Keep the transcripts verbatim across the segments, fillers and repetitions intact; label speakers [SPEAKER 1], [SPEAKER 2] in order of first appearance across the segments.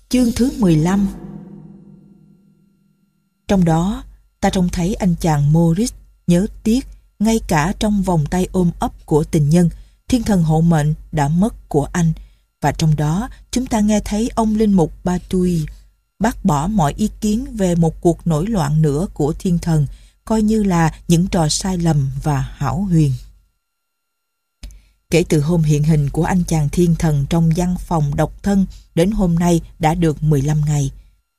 [SPEAKER 1] Chương thứ mười lăm. Trong đó, ta trông thấy anh chàng Maurice nhớ tiếc ngay cả trong vòng tay ôm ấp của tình nhân, thiên thần hộ mệnh đã mất của anh. Và trong đó, chúng ta nghe thấy ông linh mục Batui bác bỏ mọi ý kiến về một cuộc nổi loạn nữa của thiên thần, coi như là những trò sai lầm và hão huyền. Kể từ hôm hiện hình của anh chàng thiên thần trong văn phòng độc thân đến hôm nay đã được mười lăm ngày.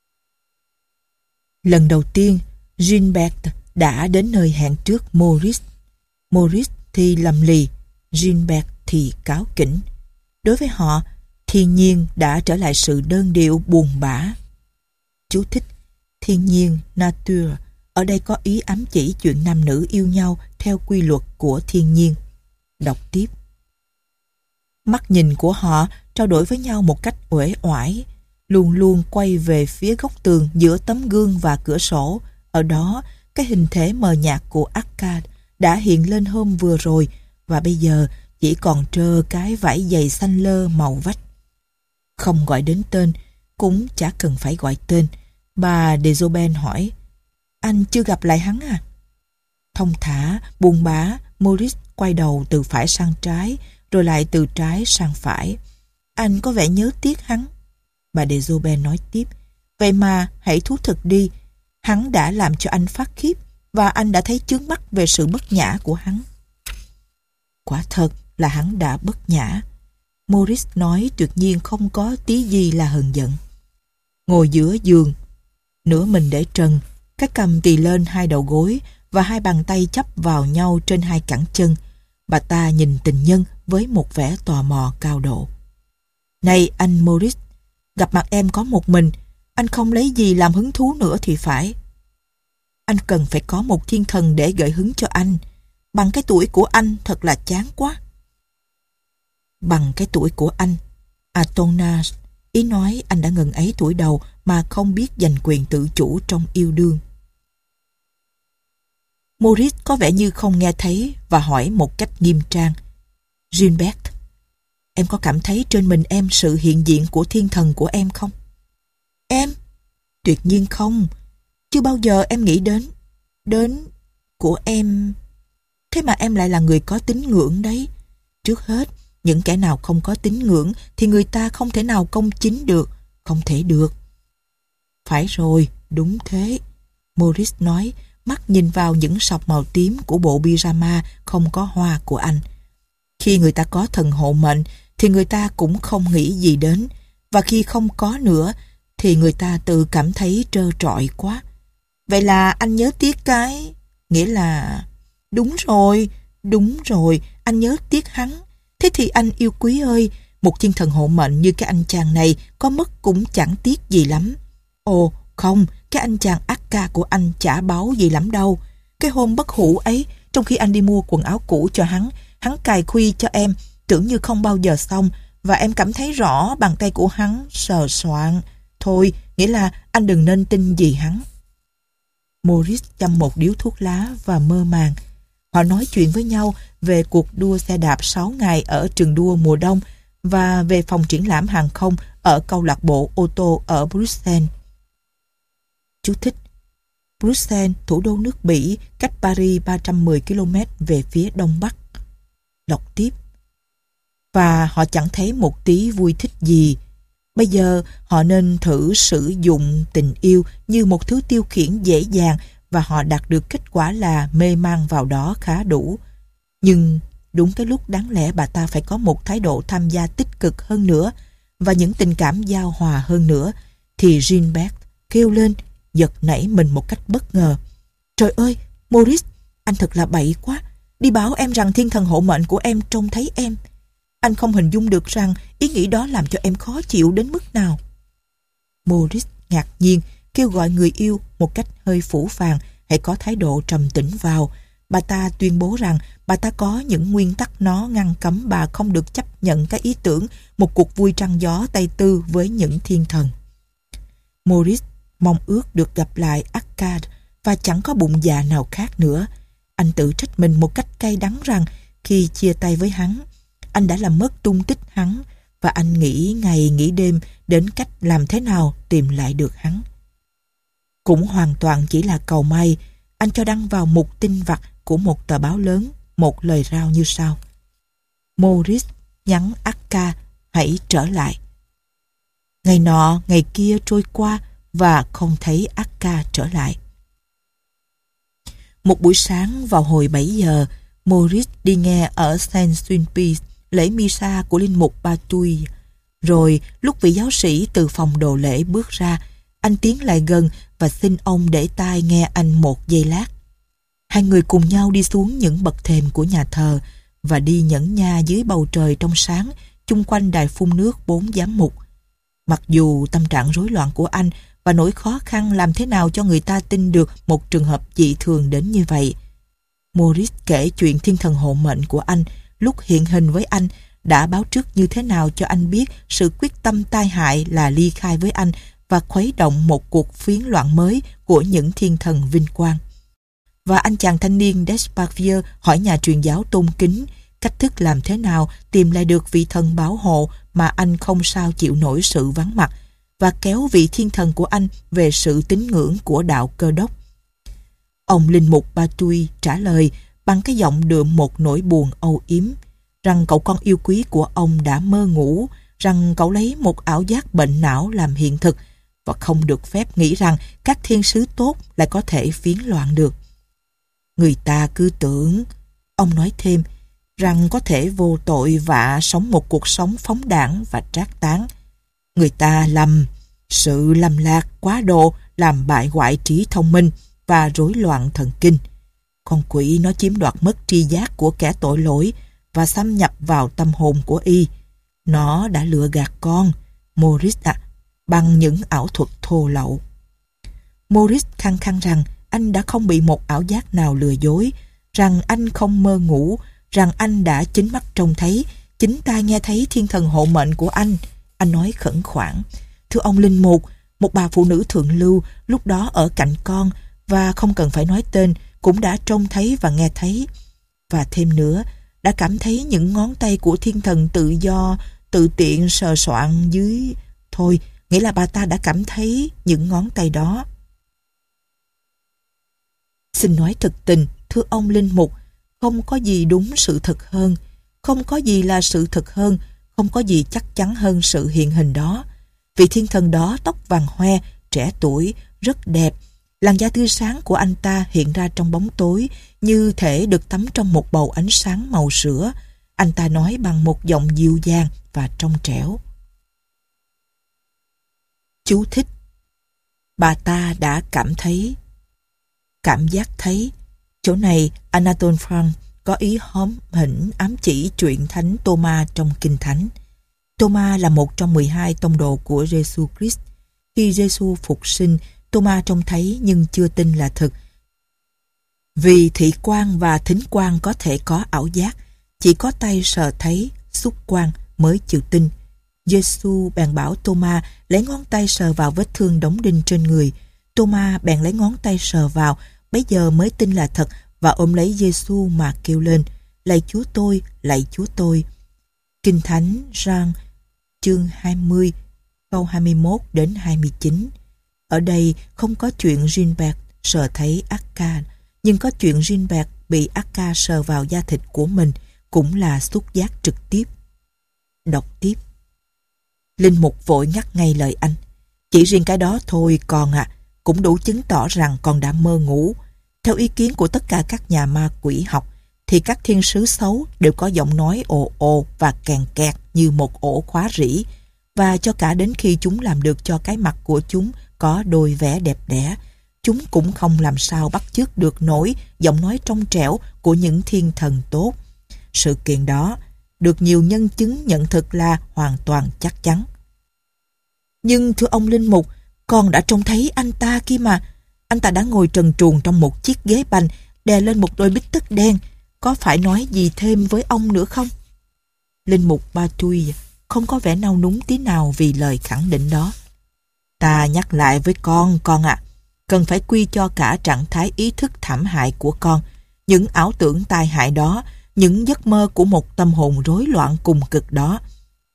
[SPEAKER 1] Lần đầu tiên, Gilbert đã đến nơi hẹn trước Maurice. Maurice thì lầm lì, Gilbert thì cáu kỉnh. Đối với họ, thiên nhiên đã trở lại sự đơn điệu buồn bã. Chú thích: thiên nhiên, nature, ở đây có ý ám chỉ chuyện nam nữ yêu nhau theo quy luật của thiên nhiên. Đọc tiếp. Mắt nhìn của họ trao đổi với nhau một cách uể oải, luôn luôn quay về phía góc tường giữa tấm gương và cửa sổ. Ở đó, cái hình thể mờ nhạt của Arcade đã hiện lên hôm vừa rồi và bây giờ chỉ còn trơ cái vải giày xanh lơ màu vách. Không gọi đến tên, cũng chả cần phải gọi tên. Bà Dezoben hỏi: anh chưa gặp lại hắn à? Thông thả, buồn bã, Maurice quay đầu từ phải sang trái, rồi lại từ trái sang phải. Anh có vẻ nhớ tiếc hắn. Bà Dezoben nói tiếp: vậy mà hãy thú thực đi, hắn đã làm cho anh phát khiếp và anh đã thấy chướng mắt về sự bất nhã của hắn. Quả thật là hắn đã bất nhã, Maurice nói tuyệt nhiên không có tí gì là hờn giận. Ngồi giữa giường, nửa mình để trần, cái cằm tì lên hai đầu gối và hai bàn tay chắp vào nhau trên hai cẳng chân. Bà ta nhìn tình nhân với một vẻ tò mò cao độ. Này anh Maurice, gặp mặt em có một mình, anh không lấy gì làm hứng thú nữa thì phải. Anh cần phải có một thiên thần để gợi hứng cho anh. Bằng cái tuổi của anh thật là chán quá. Bằng cái tuổi của anh, Atonas, ý nói anh đã ngần ấy tuổi đầu mà không biết giành quyền tự chủ trong yêu đương. Maurice có vẻ như không nghe thấy và hỏi một cách nghiêm trang: Gilbert, em có cảm thấy trên mình em sự hiện diện của thiên thần của em không? Em? Tuyệt nhiên không. Chưa bao giờ em nghĩ đến Đến của em. Thế mà em lại là người có tín ngưỡng đấy. Trước hết, những kẻ nào không có tín ngưỡng thì người ta không thể nào công chính được. Không thể được. Phải rồi, đúng thế, Maurice nói, mắt nhìn vào những sọc màu tím của bộ pyjama không có hoa của anh. Khi người ta có thần hộ mệnh thì người ta cũng không nghĩ gì đến, và khi không có nữa thì người ta tự cảm thấy trơ trọi quá. Vậy là anh nhớ tiếc cái... Nghĩa là... Đúng rồi, đúng rồi, anh nhớ tiếc hắn. Thế thì anh yêu quý ơi, một thiên thần hộ mệnh như cái anh chàng này có mất cũng chẳng tiếc gì lắm. Ồ, không, cái anh chàng Akka của anh chả báu gì lắm đâu. Cái hôm bất hủ ấy, trong khi anh đi mua quần áo cũ cho hắn, hắn cài khuy cho em, tưởng như không bao giờ xong, và em cảm thấy rõ bàn tay của hắn sờ soạng. Thôi, nghĩa là anh đừng nên tin gì hắn. Maurice châm một điếu thuốc lá và mơ màng. Họ nói chuyện với nhau về cuộc đua xe đạp sáu ngày ở trường đua mùa đông và về phòng triển lãm hàng không ở câu lạc bộ ô tô ở Bruxelles. Chú thích: Bruxelles, thủ đô nước Bỉ, cách Paris ba trăm mười ki lô mét về phía đông bắc. Đọc tiếp. Và họ chẳng thấy một tí vui thích gì. Bây giờ họ nên thử sử dụng tình yêu như một thứ tiêu khiển dễ dàng, và họ đạt được kết quả là mê man vào đó khá đủ. Nhưng đúng cái lúc đáng lẽ bà ta phải có một thái độ tham gia tích cực hơn nữa và những tình cảm giao hòa hơn nữa, thì Gilbert kêu lên, giật nảy mình một cách bất ngờ. Trời ơi, Maurice, anh thật là bậy quá. Đi báo em rằng thiên thần hộ mệnh của em trông thấy em. Anh không hình dung được rằng ý nghĩ đó làm cho em khó chịu đến mức nào. Maurice ngạc nhiên kêu gọi người yêu một cách hơi phũ phàng hãy có thái độ trầm tĩnh vào. Bà ta tuyên bố rằng bà ta có những nguyên tắc nó ngăn cấm bà không được chấp nhận cái ý tưởng một cuộc vui trăng gió tay tư với những thiên thần. Maurice mong ước được gặp lại Arcade và chẳng có bụng dạ nào khác nữa. Anh tự trách mình một cách cay đắng rằng khi chia tay với hắn, anh đã làm mất tung tích hắn, và anh nghĩ ngày nghĩ đêm đến cách làm thế nào tìm lại được hắn. Cũng hoàn toàn chỉ là cầu may, anh cho đăng vào mục tin vặt của một tờ báo lớn một lời rao như sau: Maurice nhắn Akka hãy trở lại. Ngày nọ ngày kia trôi qua và không thấy Akka trở lại. Một buổi sáng vào hồi bảy giờ, Maurice đi nghe ở Saint Sulpice lễ Misa của linh mục Batui. Rồi lúc vị giáo sĩ từ phòng đồ lễ bước ra, anh tiến lại gần và xin ông để tai nghe anh một giây lát. Hai người cùng nhau đi xuống những bậc thềm của nhà thờ và đi nhẫn nha dưới bầu trời trong sáng chung quanh đài phun nước bốn giám mục. Mặc dù tâm trạng rối loạn của anh và nỗi khó khăn làm thế nào cho người ta tin được một trường hợp dị thường đến như vậy, Maurice kể chuyện thiên thần hộ mệnh của anh lúc hiện hình với anh đã báo trước như thế nào cho anh biết sự quyết tâm tai hại là ly khai với anh và khuấy động một cuộc phiến loạn mới của những thiên thần vinh quang. Và anh chàng thanh niên Desparvieu hỏi nhà truyền giáo tôn kính cách thức làm thế nào tìm lại được vị thần bảo hộ mà anh không sao chịu nổi sự vắng mặt, và kéo vị thiên thần của anh về sự tín ngưỡng của đạo Cơ Đốc. Ông linh mục Batui trả lời bằng cái giọng đượm một nỗi buồn âu yếm, rằng cậu con yêu quý của ông đã mơ ngủ, rằng cậu lấy một ảo giác bệnh não làm hiện thực và không được phép nghĩ rằng các thiên sứ tốt lại có thể phiến loạn được. Người ta cứ tưởng, ông nói thêm, rằng có thể vô tội vạ sống một cuộc sống phóng đãng và trác tán. Người ta lầm, sự lầm lạc quá độ làm bại hoại trí thông minh và rối loạn thần kinh. Con quỷ nó chiếm đoạt mất tri giác của kẻ tội lỗi và xâm nhập vào tâm hồn của y. Nó đã lừa gạt con, Maurice ạ, bằng những ảo thuật thô lậu. Maurice khăng khăng rằng anh đã không bị một ảo giác nào lừa dối, rằng anh không mơ ngủ, rằng anh đã chính mắt trông thấy, chính tai nghe thấy thiên thần hộ mệnh của anh. Anh nói khẩn khoản: thưa ông linh mục, một bà phụ nữ thượng lưu lúc đó ở cạnh con và không cần phải nói tên cũng đã trông thấy và nghe thấy. Và thêm nữa, đã cảm thấy những ngón tay của thiên thần tự do, tự tiện sờ soạn dưới... Thôi, nghĩa là bà ta đã cảm thấy những ngón tay đó. Xin nói thực tình, thưa ông linh mục, không có gì đúng sự thật hơn, không có gì là sự thật hơn, không có gì chắc chắn hơn sự hiện hình đó. Vị thiên thần đó tóc vàng hoe, trẻ tuổi, rất đẹp. Làn da tươi sáng của anh ta hiện ra trong bóng tối, như thể được tắm trong một bầu ánh sáng màu sữa. Anh ta nói bằng một giọng dịu dàng và trong trẻo. Chú thích: bà ta đã cảm thấy, cảm giác thấy. Chỗ này Anatole France có ý hóm hỉnh ám chỉ chuyện Thánh Thomas trong Kinh Thánh. Thomas là một trong mười hai tông đồ của Jesus Christ. Khi Jesus phục sinh, Thomas trông thấy nhưng chưa tin là thực. Vì thị quan và thính quan có thể có ảo giác, chỉ có tay sờ thấy, xúc quan mới chịu tin. Jesus bèn bảo Thomas lấy ngón tay sờ vào vết thương đóng đinh trên người. Thomas bèn lấy ngón tay sờ vào, bấy giờ mới tin là thật và ôm lấy Jesus mà kêu lên: lạy Chúa tôi, lạy Chúa tôi. Kinh Thánh Gioan chương hai mươi câu hai mươi mốt đến hai mươi chín. Ở đây không có chuyện Gilbert sờ thấy Akka, nhưng có chuyện Gilbert bị Akka sờ vào da thịt của mình, cũng là xúc giác trực tiếp. Đọc tiếp. Linh mục vội ngắt ngay lời anh: chỉ riêng cái đó thôi con ạ, à, cũng đủ chứng tỏ rằng con đã mơ ngủ. Theo ý kiến của tất cả các nhà ma quỷ học, thì các thiên sứ xấu đều có giọng nói ồ ồ và kèn kẹt như một ổ khóa rỉ, và cho cả đến khi chúng làm được cho cái mặt của chúng có đôi vẻ đẹp đẽ, chúng cũng không làm sao bắt chước được nổi giọng nói trong trẻo của những thiên thần tốt. Sự kiện đó được nhiều nhân chứng nhận thực là hoàn toàn chắc chắn. Nhưng thưa ông linh mục, con đã trông thấy anh ta kia mà. Anh ta đã ngồi trần truồng trong một chiếc ghế bành, đè lên một đôi bít tất đen. Có phải nói gì thêm với ông nữa không? Linh mục Batui không có vẻ nao núng tí nào vì lời khẳng định đó. Ta nhắc lại với con, con ạ, à, cần phải quy cho cả trạng thái ý thức thảm hại của con, những ảo tưởng tai hại đó, những giấc mơ của một tâm hồn rối loạn cùng cực đó.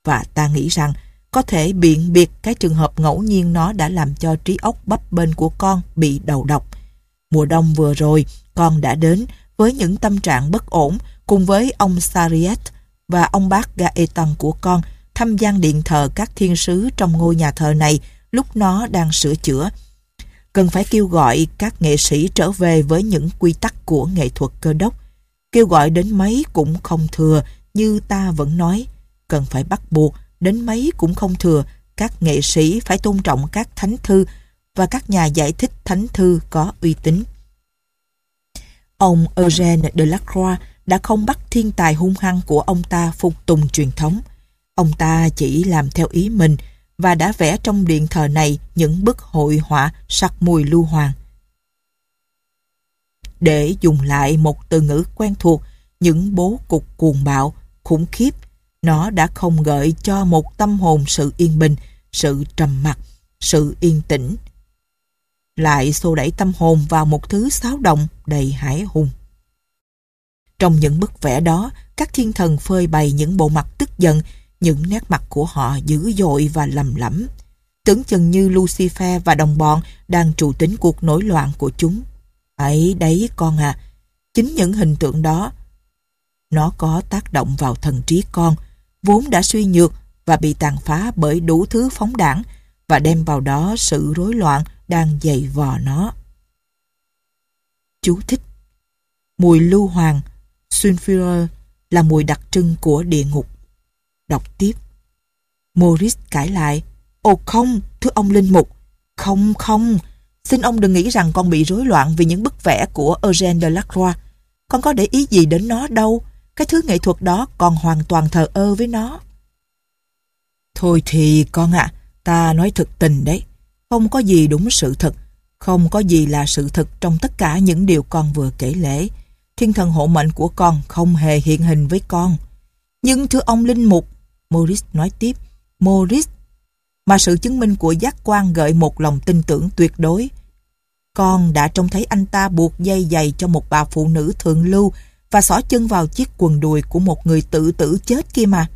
[SPEAKER 1] và ta nghĩ rằng có thể biện biệt cái trường hợp ngẫu nhiên nó đã làm cho trí óc bấp bênh của con bị đầu độc. Mùa đông vừa rồi, con đã đến với những tâm trạng bất ổn cùng với ông Sariet và ông bác Gaetan của con thăm gian điện thờ các thiên sứ trong ngôi nhà thờ này lúc nó đang sửa chữa. Cần phải kêu gọi các nghệ sĩ trở về với những quy tắc của nghệ thuật Cơ đốc. Kêu gọi đến mấy cũng không thừa, như ta vẫn nói. Cần phải bắt buộc đến mấy cũng không thừa, các nghệ sĩ phải tôn trọng các thánh thư và các nhà giải thích thánh thư có uy tín. Ông Eugène Delacroix đã không bắt thiên tài hung hăng của ông ta phục tùng truyền thống. Ông ta chỉ làm theo ý mình và đã vẽ trong điện thờ này những bức hội họa sặc mùi lưu hoàng. Để dùng lại một từ ngữ quen thuộc, những bố cục cuồng bạo, khủng khiếp, nó đã không gợi cho một tâm hồn sự yên bình, sự trầm mặc, sự yên tĩnh. Lại xô đẩy tâm hồn vào một thứ xáo động đầy hãi hùng. Trong những bức vẽ đó, các thiên thần phơi bày những bộ mặt tức giận, những nét mặt của họ dữ dội và lầm lẫm, tưởng chừng như Lucifer và đồng bọn đang trù tính cuộc nổi loạn của chúng. Ấy đấy con à, chính những hình tượng đó, nó có tác động vào thần trí con, vốn đã suy nhược và bị tàn phá bởi đủ thứ phóng đảng, và đem vào đó sự rối loạn đang dày vò nó. Chú thích: mùi lưu hoàng, sulfur, là mùi đặc trưng của địa ngục. Đọc tiếp. Maurice cãi lại: Ồ không, thưa ông linh mục, không không, xin ông đừng nghĩ rằng con bị rối loạn vì những bức vẽ của Eugène Delacroix. Con có để ý gì đến nó đâu. Cái thứ nghệ thuật đó con hoàn toàn thờ ơ với nó. Thôi thì con ạ, à, ta nói thực tình đấy. Không có gì đúng sự thật, không có gì là sự thật trong tất cả những điều con vừa kể lể. Thiên thần hộ mệnh của con không hề hiện hình với con. Nhưng thưa ông linh mục, Maurice nói tiếp, Maurice, mà sự chứng minh của giác quan gợi một lòng tin tưởng tuyệt đối. Con đã trông thấy anh ta buộc dây giày cho một bà phụ nữ thượng lưu và xỏ chân vào chiếc quần đùi của một người tự tử chết kia mà.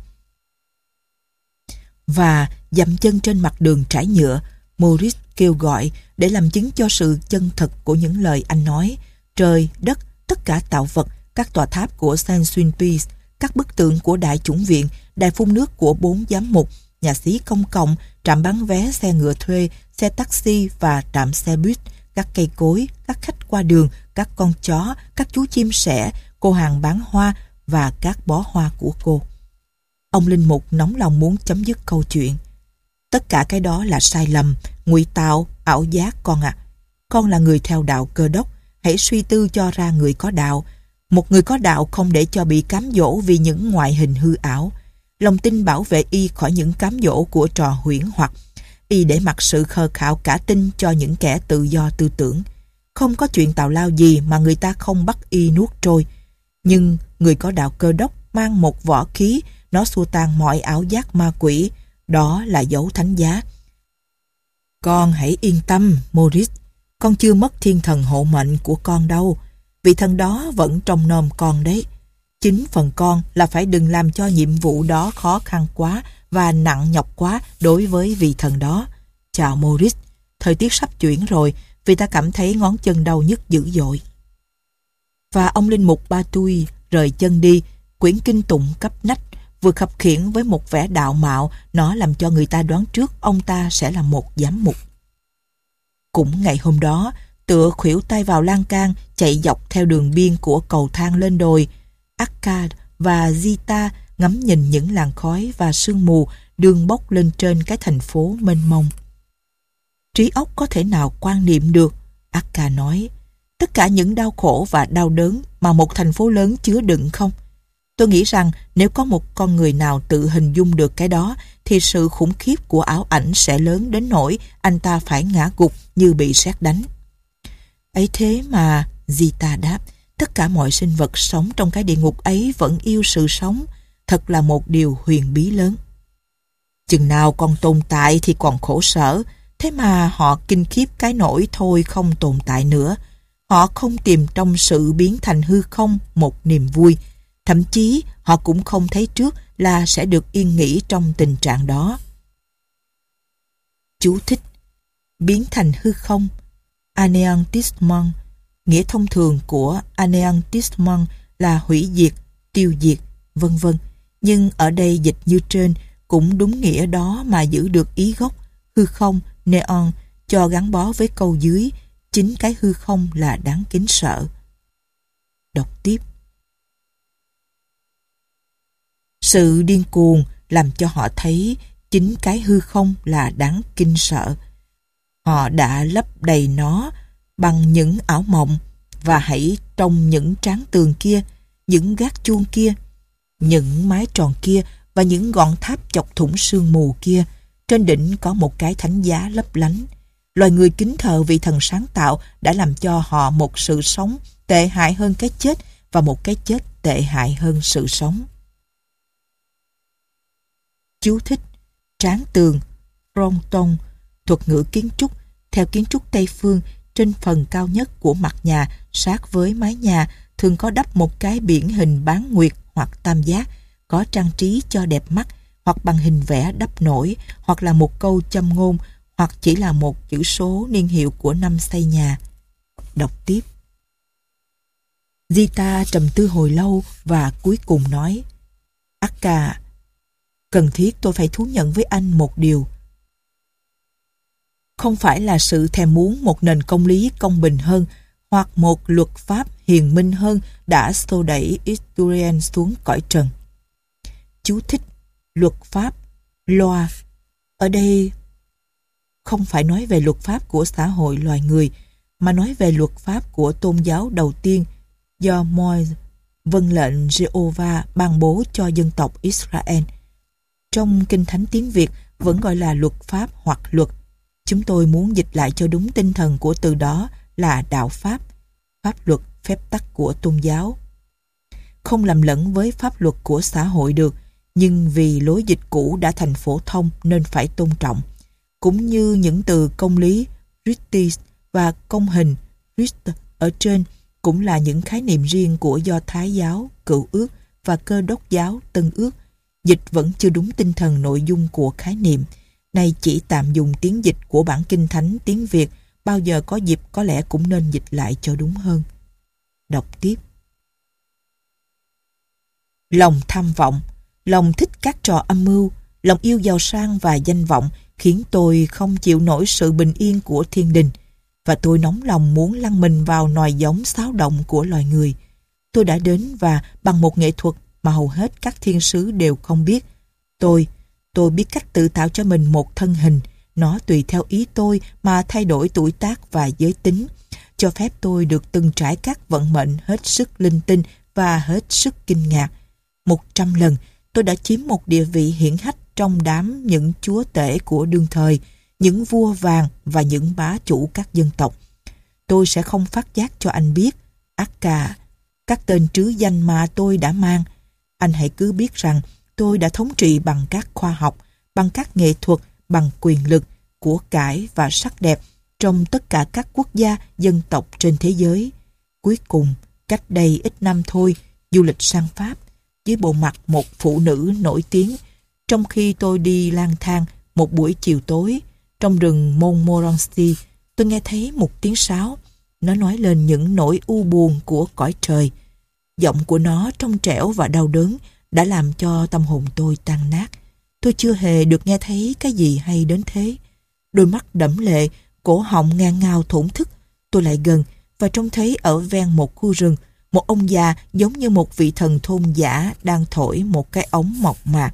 [SPEAKER 1] Và dậm chân trên mặt đường trải nhựa, Maurice kêu gọi để làm chứng cho sự chân thật của những lời anh nói. Trời, đất, tất cả tạo vật, các tòa tháp của Saint-Sulpice, các bức tượng của Đại Chủng viện, đài phun nước của bốn giám mục, nhà xí công cộng, trạm bán vé xe ngựa thuê, xe taxi và trạm xe buýt, các cây cối, các khách qua đường, các con chó, các chú chim sẻ, cô hàng bán hoa và các bó hoa của cô. Ông linh mục nóng lòng muốn chấm dứt câu chuyện. Tất cả cái đó là sai lầm, ngụy tạo, ảo giác con ạ. À. Con là người theo đạo Cơ đốc, hãy suy tư cho ra người có đạo. Một người có đạo không để cho bị cám dỗ vì những ngoại hình hư ảo. Lòng tin bảo vệ y khỏi những cám dỗ của trò huyễn hoặc. Y để mặc sự khờ khạo cả tin cho những kẻ tự do tư tưởng. Không có chuyện tào lao gì mà người ta không bắt y nuốt trôi. Nhưng người có đạo Cơ đốc mang một võ khí, nó xua tan mọi ảo giác ma quỷ. Đó là dấu thánh giá. Con hãy yên tâm, Maurice. Con chưa mất thiên thần hộ mệnh của con đâu. Vị thần đó vẫn trông nom con đấy. Chính phần con là phải đừng làm cho nhiệm vụ đó khó khăn quá và nặng nhọc quá đối với vị thần đó. Chào Maurice, thời tiết sắp chuyển rồi vì ta cảm thấy ngón chân đau nhức dữ dội. Và ông linh mục Ba Tui rời chân đi, quyển kinh tụng cấp nách, vừa khập khiễng với một vẻ đạo mạo, nó làm cho người ta đoán trước ông ta sẽ là một giám mục. Cũng ngày hôm đó, tựa khuỷu tay vào lan can, chạy dọc theo đường biên của cầu thang lên đồi, Arcade và Zita ngắm nhìn những làn khói và sương mù đường bốc lên trên cái thành phố mênh mông. Trí óc có thể nào quan niệm được, Arca nói, tất cả những đau khổ và đau đớn mà một thành phố lớn chứa đựng không? Tôi nghĩ rằng nếu có một con người nào tự hình dung được cái đó, thì sự khủng khiếp của ảo ảnh sẽ lớn đến nỗi anh ta phải ngã gục như bị sét đánh. Ấy thế mà, Zita đáp, tất cả mọi sinh vật sống trong cái địa ngục ấy vẫn yêu sự sống. Thật là một điều huyền bí lớn. Chừng nào còn tồn tại thì còn khổ sở, thế mà họ kinh khiếp cái nỗi thôi không tồn tại nữa. Họ không tìm trong sự biến thành hư không một niềm vui. Thậm chí họ cũng không thấy trước là sẽ được yên nghỉ trong tình trạng đó. Chú thích: biến thành hư không, anéantissement. Nghĩa thông thường của anéantissement là hủy diệt, tiêu diệt, vân vân. Nhưng ở đây dịch như trên cũng đúng nghĩa đó mà giữ được ý gốc hư không, néant, cho gắn bó với câu dưới chính cái hư không là đáng kính sợ. Đọc tiếp. Sự điên cuồng làm cho họ thấy chính cái hư không là đáng kinh sợ. Họ đã lấp đầy nó bằng những ảo mộng, và hãy trong những tráng tường kia, những gác chuông kia, những mái tròn kia và những ngọn tháp chọc thủng sương mù kia, trên đỉnh có một cái thánh giá lấp lánh. Loài người kính thờ vị thần sáng tạo đã làm cho họ một sự sống tệ hại hơn cái chết, và một cái chết tệ hại hơn sự sống. Chú thích: tráng tường, fronton, thuật ngữ kiến trúc. Theo kiến trúc Tây phương, trên phần cao nhất của mặt nhà sát với mái nhà thường có đắp một cái biển hình bán nguyệt hoặc tam giác, có trang trí cho đẹp mắt, hoặc bằng hình vẽ đắp nổi, hoặc là một câu châm ngôn, hoặc chỉ là một chữ số niên hiệu của năm xây nhà. Đọc tiếp. Zita trầm tư hồi lâu và cuối cùng nói: Akka, cần thiết tôi phải thú nhận với anh một điều. Không phải là sự thèm muốn một nền công lý công bình hơn hoặc một luật pháp hiền minh hơn đã xô đẩy Historien xuống cõi trần. Chú thích: luật pháp, loa. Ở đây không phải nói về luật pháp của xã hội loài người, mà nói về luật pháp của tôn giáo đầu tiên do Moise, vâng lệnh Jehovah ban bố cho dân tộc Israel. Trong Kinh Thánh tiếng Việt vẫn gọi là luật pháp hoặc luật. Chúng tôi muốn dịch lại cho đúng tinh thần của từ đó là đạo pháp, pháp luật, phép tắc của tôn giáo. Không làm lẫn với pháp luật của xã hội được, nhưng vì lối dịch cũ đã thành phổ thông nên phải tôn trọng. Cũng như những từ công lý, justice, và công hình, juste, ở trên cũng là những khái niệm riêng của Do Thái giáo, Cựu ước và Cơ đốc giáo, Tân ước. Dịch vẫn chưa đúng tinh thần nội dung của khái niệm. Nay chỉ tạm dùng tiếng dịch của bản Kinh Thánh tiếng Việt, bao giờ có dịp có lẽ cũng nên dịch lại cho đúng hơn. Đọc tiếp. Lòng tham vọng, lòng thích các trò âm mưu, lòng yêu giàu sang và danh vọng khiến tôi không chịu nổi sự bình yên của thiên đình, và tôi nóng lòng muốn lăn mình vào nòi giống xáo động của loài người. Tôi đã đến và bằng một nghệ thuật mà hầu hết các thiên sứ đều không biết, tôi tôi biết cách tự tạo cho mình một thân hình. Nó tùy theo ý tôi mà thay đổi tuổi tác và giới tính, cho phép tôi được từng trải các vận mệnh hết sức linh tinh và hết sức kinh ngạc. Một trăm lần tôi đã chiếm một địa vị hiển hách trong đám những chúa tể của đương thời, những vua vàng và những bá chủ các dân tộc. Tôi sẽ không phát giác cho anh biết, Akka, các tên trứ danh mà tôi đã mang. Anh hãy cứ biết rằng tôi đã thống trị bằng các khoa học, bằng các nghệ thuật, bằng quyền lực, của cải và sắc đẹp trong tất cả các quốc gia, dân tộc trên thế giới. Cuối cùng, cách đây ít năm thôi, du lịch sang Pháp, dưới bộ mặt một phụ nữ nổi tiếng, trong khi tôi đi lang thang một buổi chiều tối trong rừng Montmorency, tôi nghe thấy một tiếng sáo. Nó nói lên những nỗi u buồn của cõi trời. Giọng của nó trong trẻo và đau đớn đã làm cho tâm hồn tôi tan nát. Tôi chưa hề được nghe thấy cái gì hay đến thế. Đôi mắt đẫm lệ, cổ họng ngàn ngào thổn thức. Tôi lại gần và trông thấy ở ven một khu rừng, một ông già giống như một vị thần thôn giả đang thổi một cái ống mộc mạc.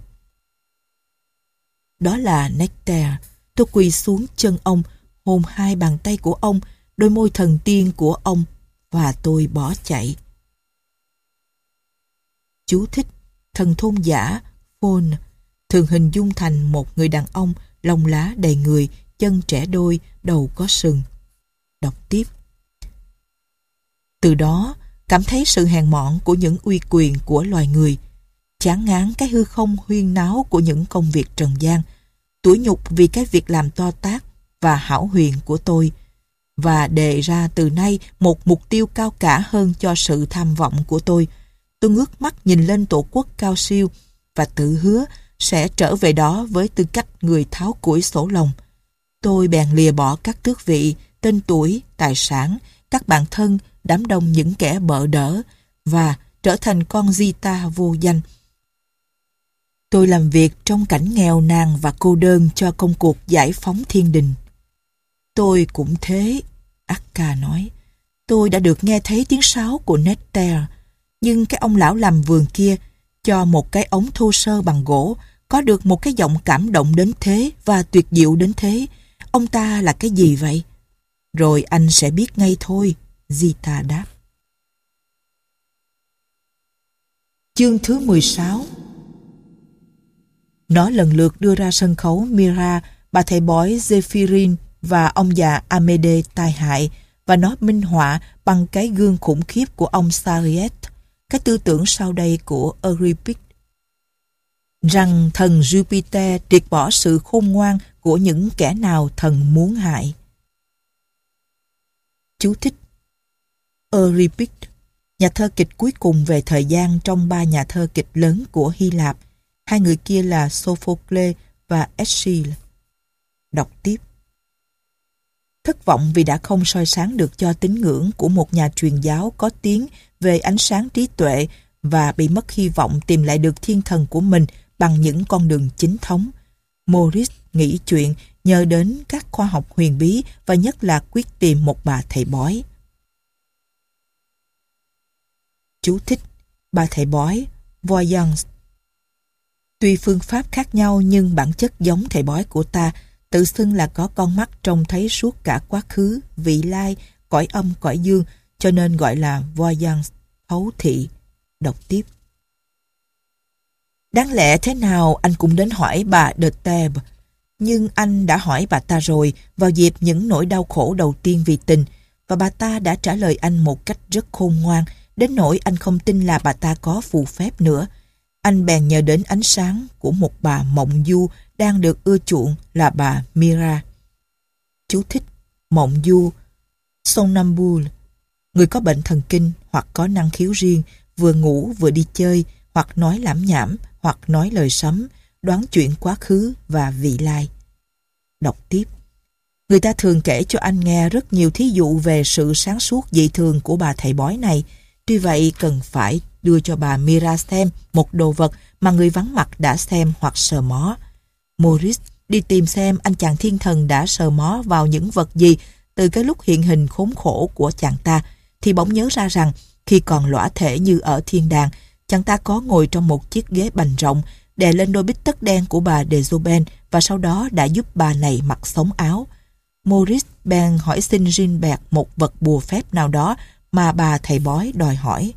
[SPEAKER 1] Đó là Nectaire. Tôi quỳ xuống chân ông, hôn hai bàn tay của ông, đôi môi thần tiên của ông, và tôi bỏ chạy. Chú thích: thần thôn giả, Faun, thường hình dung thành một người đàn ông, lông lá đầy người, chân trẻ đôi, đầu có sừng. Đọc tiếp. Từ đó, cảm thấy sự hèn mọn của những uy quyền của loài người, chán ngán cái hư không huyên náo của những công việc trần gian, tủi nhục vì cái việc làm to tát và hão huyền của tôi, và đề ra từ nay một mục tiêu cao cả hơn cho sự tham vọng của tôi. Tôi ngước mắt nhìn lên tổ quốc cao siêu và tự hứa sẽ trở về đó với tư cách người tháo củi sổ lòng. Tôi bèn lìa bỏ các tước vị, tên tuổi, tài sản, các bạn thân, đám đông những kẻ bợ đỡ và trở thành con Zita vô danh. Tôi làm việc trong cảnh nghèo nàn và cô đơn cho công cuộc giải phóng thiên đình. Tôi cũng thế, Akka nói. Tôi đã được nghe thấy tiếng sáo của Nectar, nhưng cái ông lão làm vườn kia cho một cái ống thô sơ bằng gỗ có được một cái giọng cảm động đến thế và tuyệt diệu đến thế. Ông ta là cái gì vậy? Rồi anh sẽ biết ngay thôi, Zita đáp. Chương thứ mười sáu. Nó lần lượt đưa ra sân khấu Mira, bà thầy bói Zephyrin và ông già Amede tai hại, và nó minh họa bằng cái gương khủng khiếp của ông Sariet, cái tư tưởng sau đây của Euripid, rằng thần Jupiter triệt bỏ sự khôn ngoan của những kẻ nào thần muốn hại. Chú thích: Euripid, nhà thơ kịch cuối cùng về thời gian trong ba nhà thơ kịch lớn của Hy Lạp. Hai người kia là Sophocles và Aeschyle. Đọc tiếp. Thất vọng vì đã không soi sáng được cho tín ngưỡng của một nhà truyền giáo có tiếng về ánh sáng trí tuệ và bị mất hy vọng tìm lại được thiên thần của mình bằng những con đường chính thống, Maurice nghĩ chuyện nhờ đến các khoa học huyền bí và nhất là quyết tìm một bà thầy bói. Chú thích: bà thầy bói, voyance. Tuy phương pháp khác nhau nhưng bản chất giống thầy bói của ta, tự xưng là có con mắt trông thấy suốt cả quá khứ, vị lai, cõi âm, cõi dương, cho nên gọi là voyance, thấu thị. Đọc tiếp. Đáng lẽ thế nào anh cũng đến hỏi bà de Thèbes, nhưng anh đã hỏi bà ta rồi vào dịp những nỗi đau khổ đầu tiên vì tình, và bà ta đã trả lời anh một cách rất khôn ngoan, đến nỗi anh không tin là bà ta có phù phép nữa. Anh bèn nhờ đến ánh sáng của một bà mộng du đang được ưa chuộng là bà Mira. Chú thích: mộng du, somnambule, người có bệnh thần kinh hoặc có năng khiếu riêng, vừa ngủ vừa đi chơi, hoặc nói lảm nhảm, hoặc nói lời sấm, đoán chuyện quá khứ và vị lai. Đọc tiếp. Người ta thường kể cho anh nghe rất nhiều thí dụ về sự sáng suốt dị thường của bà thầy bói này. Tuy vậy cần phải đưa cho bà Mira xem một đồ vật mà người vắng mặt đã xem hoặc sờ mó. Maurice đi tìm xem anh chàng thiên thần đã sờ mó vào những vật gì từ cái lúc hiện hình khốn khổ của chàng ta, thì bỗng nhớ ra rằng khi còn lõa thể như ở thiên đàng, chàng ta có ngồi trong một chiếc ghế bành rộng, đè lên đôi bít tất đen của bà de Zoben, và sau đó đã giúp bà này mặc sống áo. Maurice bèn hỏi xin Gilbert một vật bùa phép nào đó mà bà thầy bói đòi hỏi.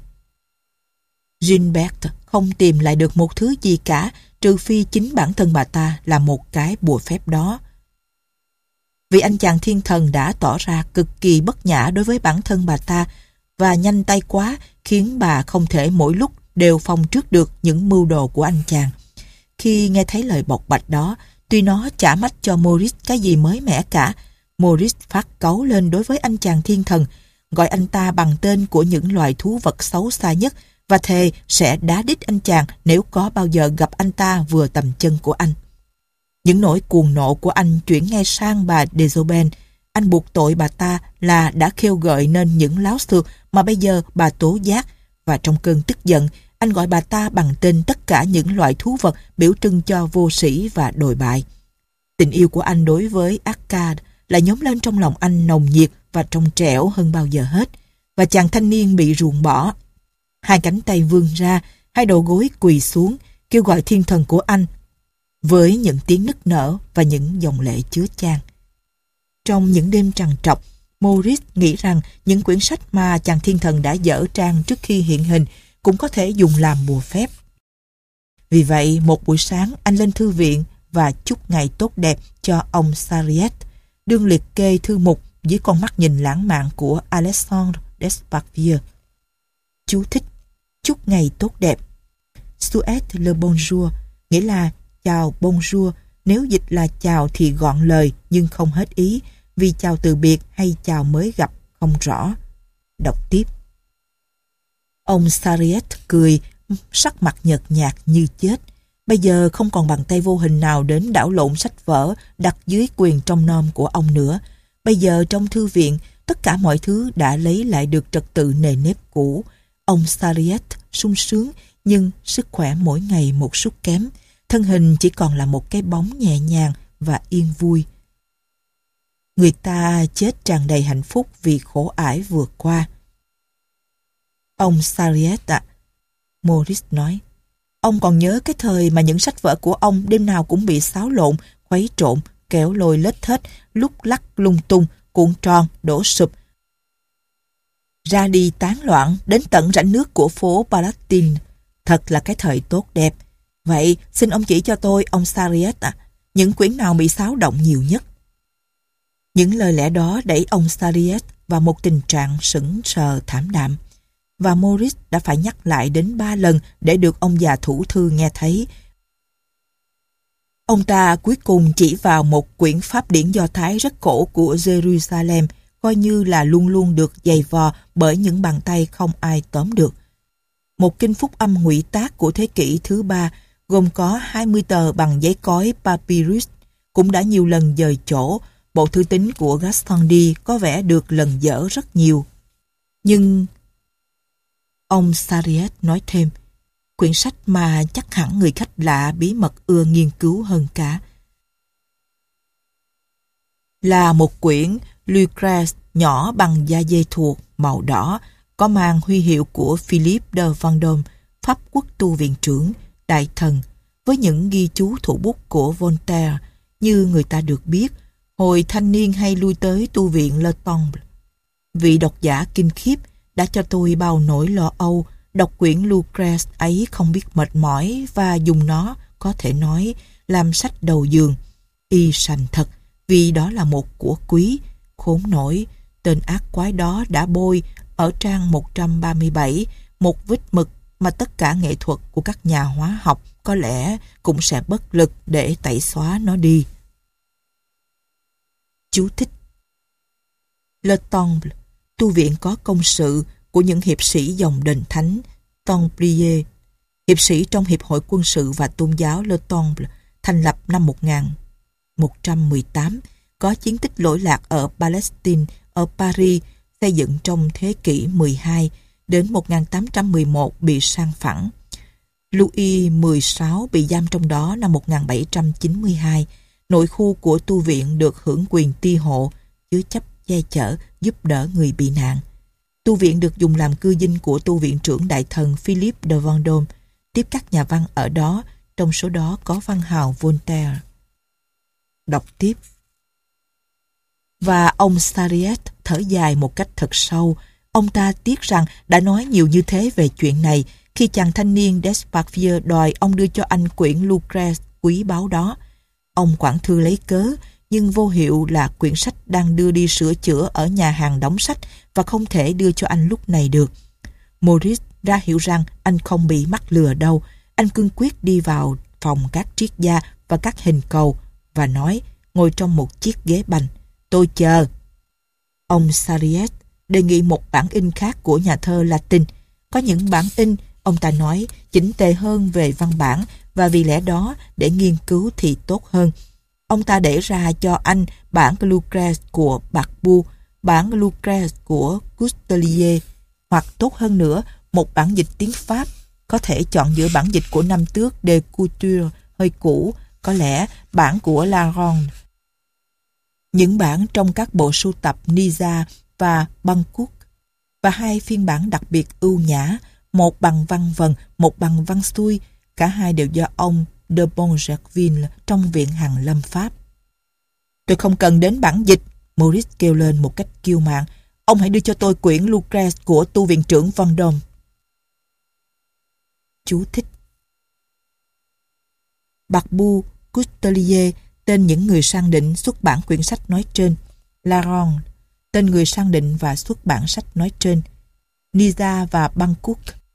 [SPEAKER 1] Gilbert không tìm lại được một thứ gì cả, trừ phi chính bản thân bà ta là một cái bùa phép đó. Vì anh chàng thiên thần đã tỏ ra cực kỳ bất nhã đối với bản thân bà ta và nhanh tay quá, khiến bà không thể mỗi lúc đều phòng trước được những mưu đồ của anh chàng. Khi nghe thấy lời bộc bạch đó, tuy nó chả mách cho Maurice cái gì mới mẻ cả, Maurice phát cáu lên đối với anh chàng thiên thần, gọi anh ta bằng tên của những loài thú vật xấu xa nhất và thề sẽ đá đít anh chàng nếu có bao giờ gặp anh ta vừa tầm chân của anh. Những nỗi cuồng nộ của anh chuyển ngay sang bà de Zoben. Anh buộc tội bà ta là đã khêu gợi nên những láo xược mà bây giờ bà tố giác, và trong cơn tức giận, anh gọi bà ta bằng tên tất cả những loại thú vật biểu trưng cho vô sĩ và đồi bại. Tình yêu của anh đối với Akkad lại nhóm lên trong lòng anh nồng nhiệt và trong trẻo hơn bao giờ hết, và chàng thanh niên bị ruồng bỏ. Hai cánh tay vươn ra, hai đầu gối quỳ xuống, kêu gọi thiên thần của anh với những tiếng nức nở và những dòng lệ chứa chan. Trong những đêm trằn trọc, Maurice nghĩ rằng những quyển sách mà chàng thiên thần đã dở trang trước khi hiện hình cũng có thể dùng làm bùa phép. Vì vậy, một buổi sáng anh lên thư viện và chúc ngày tốt đẹp cho ông Sariet, đương liệt kê thư mục dưới con mắt nhìn lãng mạn của Alexandre Desparvieu. Chú thích: chúc ngày tốt đẹp. Souhaite le bonjour nghĩa là chào bonjour, nếu dịch là chào thì gọn lời nhưng không hết ý, vì chào từ biệt hay chào mới gặp không rõ. Đọc tiếp. Ông Sariet cười, sắc mặt nhợt nhạt như chết. Bây giờ không còn bàn tay vô hình nào đến đảo lộn sách vở đặt dưới quyền trông nom của ông nữa. Bây giờ trong thư viện, tất cả mọi thứ đã lấy lại được trật tự nề nếp cũ. Ông Sariet sung sướng, nhưng sức khỏe mỗi ngày một sút kém. Thân hình chỉ còn là một cái bóng nhẹ nhàng và yên vui. Người ta chết tràn đầy hạnh phúc vì khổ ải vừa qua. Ông Sariet ạ, à, Maurice nói, ông còn nhớ cái thời mà những sách vở của ông đêm nào cũng bị xáo lộn, khuấy trộn, kéo lôi lết thết, lúc lắc lung tung, cuộn tròn, đổ sụp, ra đi tán loạn đến tận rãnh nước của phố Palatine. Thật là cái thời tốt đẹp. Vậy xin ông chỉ cho tôi, ông Sariet ạ, à, những quyển nào bị xáo động nhiều nhất? Những lời lẽ đó đẩy ông Sariet vào một tình trạng sững sờ thảm đạm, và Maurice đã phải nhắc lại đến ba lần để được ông già thủ thư nghe thấy. Ông ta cuối cùng chỉ vào một quyển pháp điển Do Thái rất cổ của Jerusalem, coi như là luôn luôn được giày vò bởi những bàn tay không ai tóm được. Một kinh phúc âm ngụy tác của thế kỷ thứ ba, gồm có hai mươi tờ bằng giấy cói papyrus, cũng đã nhiều lần dời chỗ. Bộ thư tín của Gaston Dee có vẻ được lần dở rất nhiều. Nhưng ông Sariet nói thêm, quyển sách mà chắc hẳn người khách lạ bí mật ưa nghiên cứu hơn cả là một quyển Lucrèce nhỏ bằng da dê thuộc màu đỏ, có mang huy hiệu của Philippe de Vendôme, Pháp quốc tu viện trưởng, đại thần, với những ghi chú thủ bút của Voltaire. Như người ta được biết, hồi thanh niên hay lui tới tu viện Le Temple, vị độc giả kinh khiếp đã cho tôi bao nỗi lo âu. Đọc quyển Lucrèce ấy không biết mệt mỏi, và dùng nó, có thể nói, làm sách đầu giường. Y sành thật, vì đó là một của quý. Khốn nổi, tên ác quái đó đã bôi ở trang một trăm ba mươi bảy một vết mực mà tất cả nghệ thuật của các nhà hóa học có lẽ cũng sẽ bất lực để tẩy xóa nó đi. Chú thích: Le Temple, tu viện có công sự của những hiệp sĩ dòng đền thánh Templier, hiệp sĩ trong Hiệp hội Quân sự và Tôn giáo Le Temple, thành lập năm một nghìn một trăm mười tám, có chiến tích lỗi lạc ở Palestine, ở Paris, xây dựng trong thế kỷ mười hai, đến một nghìn tám trăm mười một bị san phẳng. Louis mười sáu bị giam trong đó năm một nghìn bảy trăm chín mươi hai. Nội khu của tu viện được hưởng quyền ti hộ, chứa chấp che chở, giúp đỡ người bị nạn. Tu viện được dùng làm cư dinh của tu viện trưởng đại thần Philippe de Vendôme, tiếp các nhà văn ở đó, trong số đó có văn hào Voltaire. Đọc tiếp. Và ông Sariet thở dài một cách thật sâu. Ông ta tiếc rằng đã nói nhiều như thế về chuyện này khi chàng thanh niên Desparvier đòi ông đưa cho anh quyển Lucrèce quý báu đó. Ông quản thư lấy cớ, nhưng vô hiệu là quyển sách đang đưa đi sửa chữa ở nhà hàng đóng sách và không thể đưa cho anh lúc này được. Maurice ra hiểu rằng anh không bị mắc lừa đâu. Anh cương quyết đi vào phòng các triết gia và các hình cầu và nói, ngồi trong một chiếc ghế bành: "Tôi chờ." Ông Sariet đề nghị một bản in khác của nhà thơ Latin. Có những bản in, ông ta nói, chỉnh tề hơn về văn bản, và vì lẽ đó để nghiên cứu thì tốt hơn. Ông ta để ra cho anh bản Lucrèce của Barbu, bản Lucrèce của Coutelier, hoặc tốt hơn nữa, một bản dịch tiếng Pháp. Có thể chọn giữa bản dịch của năm tước de Couture hơi cũ, có lẽ bản của Laron. Những bản trong các bộ sưu tập Niza và Bangkok, và hai phiên bản đặc biệt ưu nhã, một bằng văn vần, một bằng văn xuôi, cả hai đều do ông de Bongerville trong Viện Hàn Lâm Pháp. "Tôi không cần đến bản dịch," Maurice kêu lên một cách kiêu mạn. "Ông hãy đưa cho tôi quyển Lucrèce của tu viện trưởng Vendôme." Chú thích: Barbu, Coutelier, tên những người sang định xuất bản quyển sách nói trên. Laron, tên người sang định và xuất bản sách nói trên. Niza và Bangkok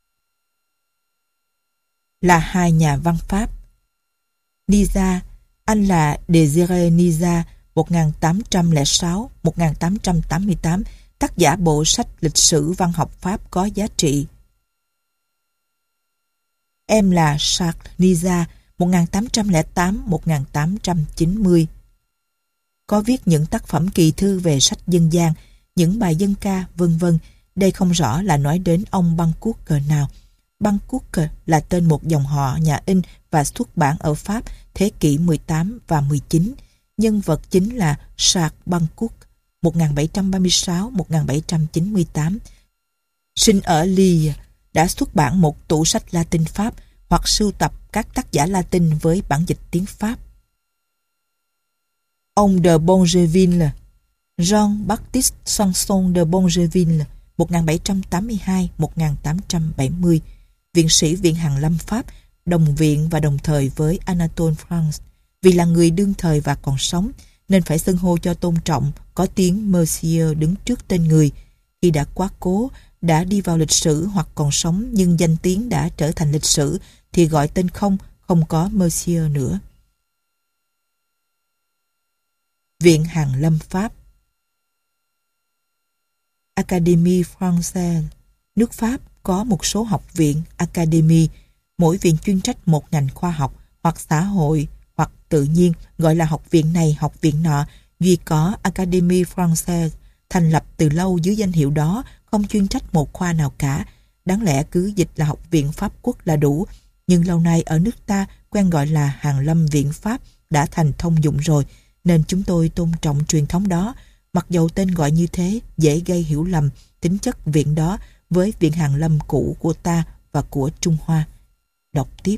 [SPEAKER 1] là hai nhà văn Pháp. Niza, anh là Désiré Niza, một nghìn tám trăm lẻ sáu đến một nghìn tám trăm tám mươi tám, tác giả bộ sách lịch sử văn học Pháp có giá trị. Em là Charles Niza, một nghìn tám trăm lẻ tám đến một nghìn tám trăm chín mươi. Có viết những tác phẩm kỳ thư về sách dân gian, những bài dân ca, vân vân. Đây không rõ là nói đến ông Bancourt nào. Bancourt là tên một dòng họ nhà in và xuất bản ở Pháp thế kỷ mười tám và mười chín. Nhân vật chính là Charles Bancourt, một nghìn bảy trăm ba mươi sáu đến một nghìn bảy trăm chín mươi tám. Sinh ở Lille, đã xuất bản một tủ sách Latin Pháp hoặc sưu tập các tác giả Latin với bản dịch tiếng Pháp. Ông de Bongeville, Jean-Baptiste Sanson de Bongeville, một nghìn bảy trăm tám mươi hai đến một nghìn tám trăm bảy mươi, viện sĩ Viện Hàn Lâm Pháp, đồng viện và đồng thời với Anatole France. Vì là người đương thời và còn sống, nên phải xưng hô cho tôn trọng, có tiếng Monsieur đứng trước tên người. Khi đã quá cố, đã đi vào lịch sử hoặc còn sống nhưng danh tiếng đã trở thành lịch sử, thì gọi tên không, không có Monsieur nữa. Viện Hàn Lâm Pháp. Académie Française. Nước Pháp có một số học viện, académie, mỗi viện chuyên trách một ngành khoa học hoặc xã hội hoặc tự nhiên, gọi là học viện này, học viện nọ. Duy có Académie Française, thành lập từ lâu dưới danh hiệu đó, không chuyên trách một khoa nào cả. Đáng lẽ cứ dịch là học viện Pháp quốc là đủ, nhưng lâu nay ở nước ta quen gọi là Hàn Lâm Viện Pháp đã thành thông dụng rồi, nên chúng tôi tôn trọng truyền thống đó, mặc dầu tên gọi như thế dễ gây hiểu lầm tính chất viện đó với Viện Hàn Lâm cũ của ta và của Trung Hoa. Đọc tiếp.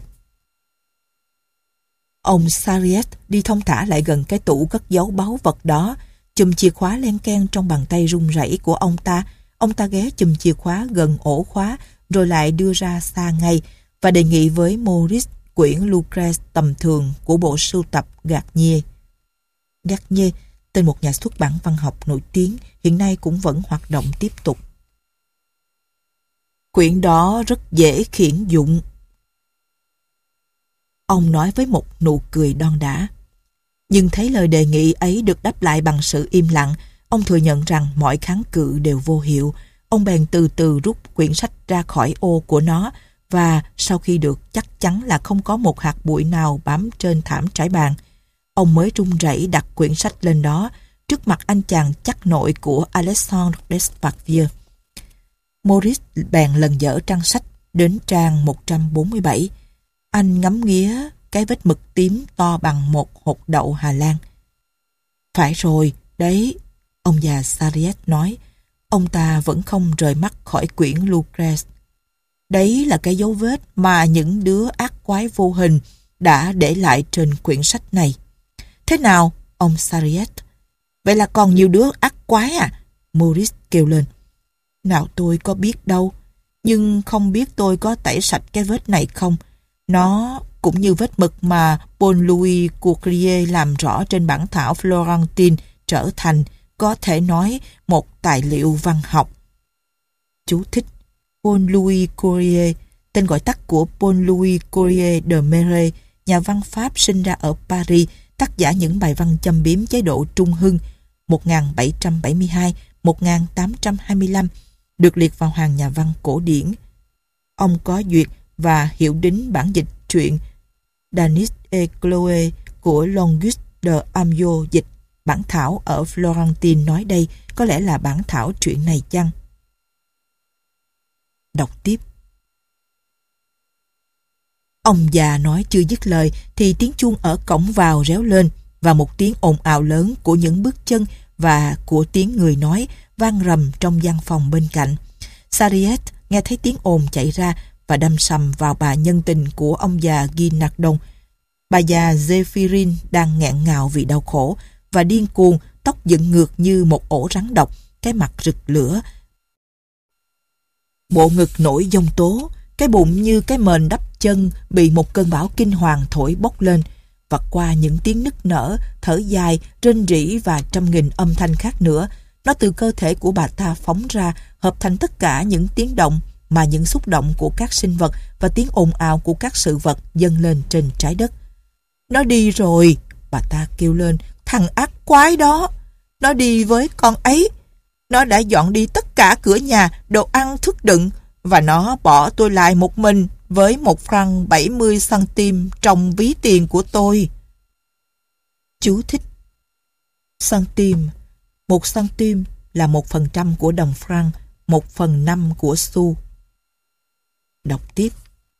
[SPEAKER 1] Ông Sarriette đi thong thả lại gần cái tủ cất giấu báu vật đó, chùm chìa khóa len keng trong bàn tay run rẩy của ông ta. Ông ta ghé chùm chìa khóa gần ổ khóa, rồi lại đưa ra xa ngay và đề nghị với Maurice quyển Lucrèce tầm thường của bộ sưu tập Garnier. Garnier, tên một nhà xuất bản văn học nổi tiếng, hiện nay cũng vẫn hoạt động tiếp tục. Quyển đó rất dễ khiển dụng. Ông nói với một nụ cười đon đả. Nhưng thấy lời đề nghị ấy được đáp lại bằng sự im lặng, ông thừa nhận rằng mọi kháng cự đều vô hiệu. Ông bèn từ từ rút quyển sách ra khỏi ô của nó, và sau khi được chắc chắn là không có một hạt bụi nào bám trên thảm trải bàn, ông mới run rẩy đặt quyển sách lên đó, trước mặt anh chàng chắc nội của Alexandre Desparvieu. Maurice bèn lần dở trang sách đến trang một trăm bốn mươi bảy. Anh ngắm nghía cái vết mực tím to bằng một hột đậu Hà Lan. Phải rồi, đấy, ông già Sarriette nói. Ông ta vẫn không rời mắt khỏi quyển Lucrèce. Đấy là cái dấu vết mà những đứa ác quái vô hình đã để lại trên quyển sách này. Thế nào, ông Sarriette? Vậy là còn nhiều đứa ác quái à? Maurice kêu lên. Nào tôi có biết đâu, nhưng không biết tôi có tẩy sạch cái vết này không. Nó cũng như vết mực mà Paul-Louis Courrier làm rõ trên bản thảo Florentine trở thành, có thể nói, một tài liệu văn học. Chú thích: Paul-Louis Courrier, tên gọi tắt của Paul-Louis Courrier de Méré, nhà văn Pháp sinh ra ở Paris, tác giả những bài văn châm biếm chế độ Trung Hưng một nghìn bảy trăm bảy mươi hai đến một nghìn tám trăm hai mươi lăm, được liệt vào hàng nhà văn cổ điển. Ông có duyệt và hiệu đính bản dịch truyện Danis et Chloé của Longus de Amio dịch. Bản thảo ở Florentine nói đây có lẽ là bản thảo truyện này chăng? Đọc tiếp. Ông già nói chưa dứt lời thì tiếng chuông ở cổng vào réo lên, và một tiếng ồn ào lớn của những bước chân và của tiếng người nói vang rầm trong gian phòng bên cạnh. Sarriette nghe thấy tiếng ồn chạy ra và đâm sầm vào bà nhân tình của ông già Guinardon. Bà già Zéphirine đang nghẹn ngào vì đau khổ và điên cuồng, tóc dựng ngược như một ổ rắn độc, cái mặt rực lửa, bộ ngực nổi giông tố, cái bụng như cái mền đắp chân bị một cơn bão kinh hoàng thổi bốc lên. Và qua những tiếng nức nở, thở dài, rên rỉ và trăm nghìn âm thanh khác nữa, nó từ cơ thể của bà ta phóng ra, hợp thành tất cả những tiếng động mà những xúc động của các sinh vật và tiếng ồn ào của các sự vật dâng lên trên trái đất. Nó đi rồi, bà ta kêu lên, thằng ác quái đó. Nó đi với con ấy. Nó đã dọn đi tất cả cửa nhà, đồ ăn, thức đựng, và nó bỏ tôi lại một mình với một franc bảy mươi centimes trong ví tiền của tôi. Chú thích: Centime. Một centime là một phần trăm của đồng franc, một phần năm của xu. Đọc tiếp.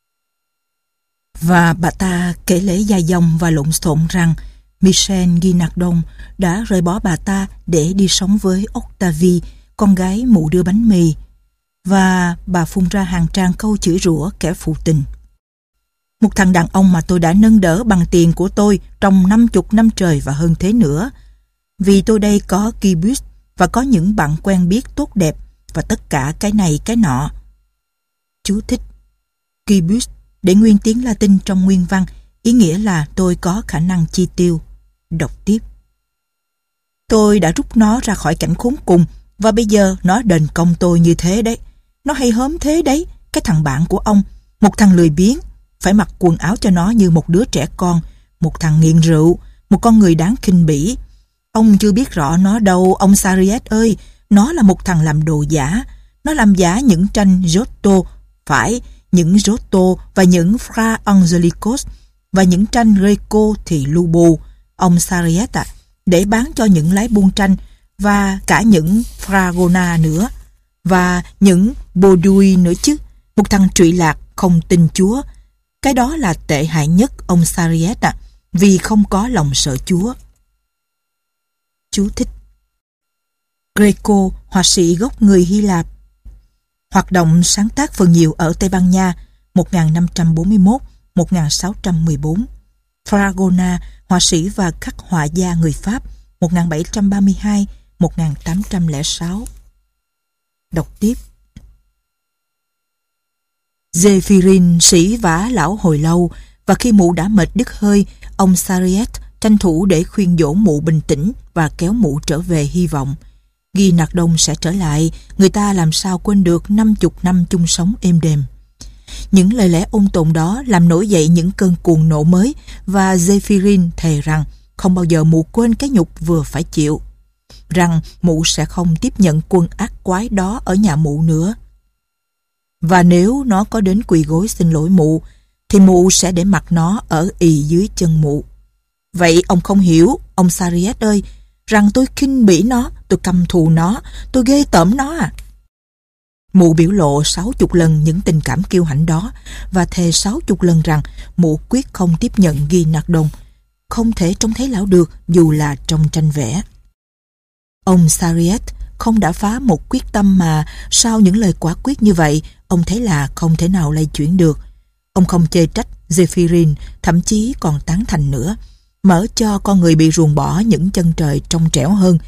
[SPEAKER 1] Và bà ta kể lễ dài dòng và lộn xộn rằng Michel Guinardon đã rời bỏ bà ta để đi sống với Octavie, con gái mụ đưa bánh mì, và bà phun ra hàng tràng câu chửi rủa kẻ phụ tình. Một thằng đàn ông mà tôi đã nâng đỡ bằng tiền của tôi trong năm chục năm trời và hơn thế nữa. Vì tôi đây có kibus và có những bạn quen biết tốt đẹp và tất cả cái này cái nọ. Chú thích: Kibus, để nguyên tiếng Latin trong nguyên văn, ý nghĩa là tôi có khả năng chi tiêu. Đọc tiếp. Tôi đã rút nó ra khỏi cảnh khốn cùng và bây giờ nó đền công tôi như thế đấy. Nó hay hớm thế đấy, cái thằng bạn của ông, một thằng lười biếng, phải mặc quần áo cho nó như một đứa trẻ con, một thằng nghiện rượu, một con người đáng khinh bỉ. Ông chưa biết rõ nó đâu, ông Sariet ơi, nó là một thằng làm đồ giả. Nó làm giả những tranh Giotto, phải, những Giotto và những Fra Angelicos, và những tranh Greco thì lu bù, ông Sariet ạ, à, để bán cho những lái buôn tranh, và cả những Fragona nữa, và những Bauduin nữa chứ. Một thằng trụy lạc không tin Chúa. Cái đó là tệ hại nhất, ông Sariet ạ, à, vì không có lòng sợ Chúa. Chú thích: Greco, họa sĩ gốc người Hy Lạp. Hoạt động sáng tác phần nhiều ở Tây Ban Nha một nghìn năm trăm bốn mươi mốt đến một nghìn sáu trăm mười bốn. Fragona, họa sĩ và khắc họa gia người Pháp một nghìn bảy trăm ba mươi hai đến một nghìn tám trăm lẻ sáu. Đọc tiếp. Zephyrin sĩ vả lão hồi lâu, và khi mụ đã mệt đứt hơi, ông Sariet tranh thủ để khuyên dỗ mụ bình tĩnh và kéo mụ trở về hy vọng. Guinardon sẽ trở lại, người ta làm sao quên được năm chục năm chung sống êm đềm. Những lời lẽ ôn tồn đó làm nổi dậy những cơn cuồng nộ mới, và Zephyrin thề rằng không bao giờ mụ quên cái nhục vừa phải chịu, rằng mụ sẽ không tiếp nhận quân ác quái đó ở nhà mụ nữa. Và nếu nó có đến quỳ gối xin lỗi mụ, thì mụ sẽ để mặc nó ở ì dưới chân mụ. Vậy ông không hiểu, ông Sariet ơi, rằng tôi khinh bỉ nó, tôi căm thù nó, tôi ghê tởm nó à. Mụ biểu lộ sáu chục lần những tình cảm kiêu hãnh đó, và thề sáu chục lần rằng mụ quyết không tiếp nhận Guinardon, không thể trông thấy lão được dù là trong tranh vẽ. Ông Sariet không đã phá một quyết tâm mà sau những lời quả quyết như vậy, ông thấy là không thể nào lay chuyển được. Ông không chê trách Zephyrin, thậm chí còn tán thành nữa, mở cho con người bị ruồng bỏ những chân trời trong trẻo hơn.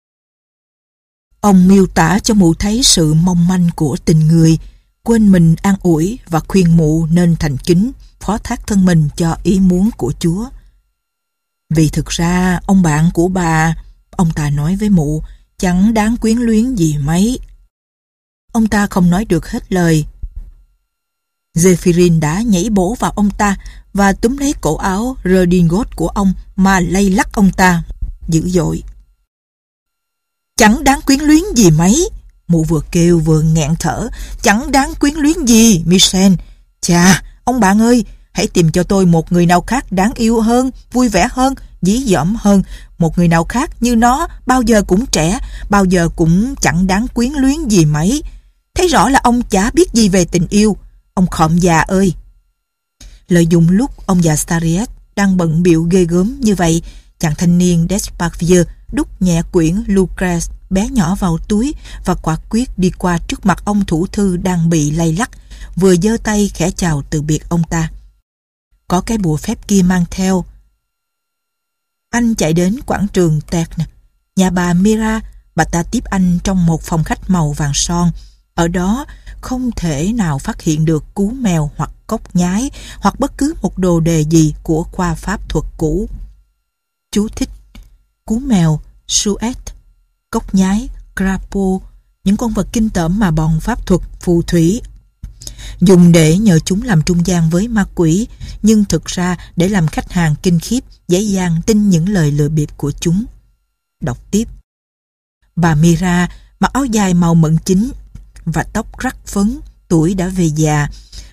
[SPEAKER 1] Ông miêu tả cho mụ thấy sự mong manh của tình người, quên mình an ủi và khuyên mụ nên thành kính, phó thác thân mình cho ý muốn của Chúa. Vì thực ra ông bạn của bà, ông ta nói với mụ, chẳng đáng quyến luyến gì mấy. Ông ta không nói được hết lời. Zephyrin đã nhảy bổ vào ông ta và túm lấy cổ áo redingot của ông mà lay lắc ông ta dữ dội. Chẳng đáng quyến luyến gì mấy, mụ vừa kêu vừa nghẹn thở. Chẳng đáng quyến luyến gì, Michel. Chà, ông bạn ơi, hãy tìm cho tôi một người nào khác đáng yêu hơn, vui vẻ hơn, dí dỏm hơn. Một người nào khác như nó, bao giờ cũng trẻ, bao giờ cũng chẳng đáng quyến luyến gì mấy. Thấy rõ là ông chả biết gì về tình yêu, ông khọm già ơi. Lợi dụng lúc ông già Sariet đang bận bịu ghê gớm như vậy, chàng thanh niên Desparvieu đút nhẹ quyển Lucrece bé nhỏ vào túi và quả quyết đi qua trước mặt ông thủ thư đang bị lay lắc, vừa giơ tay khẽ chào từ biệt ông ta. Có cái bùa phép kia mang theo. Anh chạy đến quảng trường Terne, nhà bà Mira. Bà ta tiếp anh trong một phòng khách màu vàng son. Ở đó không thể nào phát hiện được cú mèo hoặc cốc nhái hoặc bất cứ một đồ đề gì của khoa pháp thuật cũ. Chú thích: cú mèo, suet, cốc nhái, crapaud, những con vật kinh tởm mà bọn pháp thuật phù thủy dùng để nhờ chúng làm trung gian với ma quỷ, nhưng thực ra để làm khách hàng kinh khiếp dễ dàng tin những lời lừa bịp của chúng. Đọc tiếp. Bà Mira mặc áo dài màu mận chính và tóc rắc phấn, tuổi đã về già,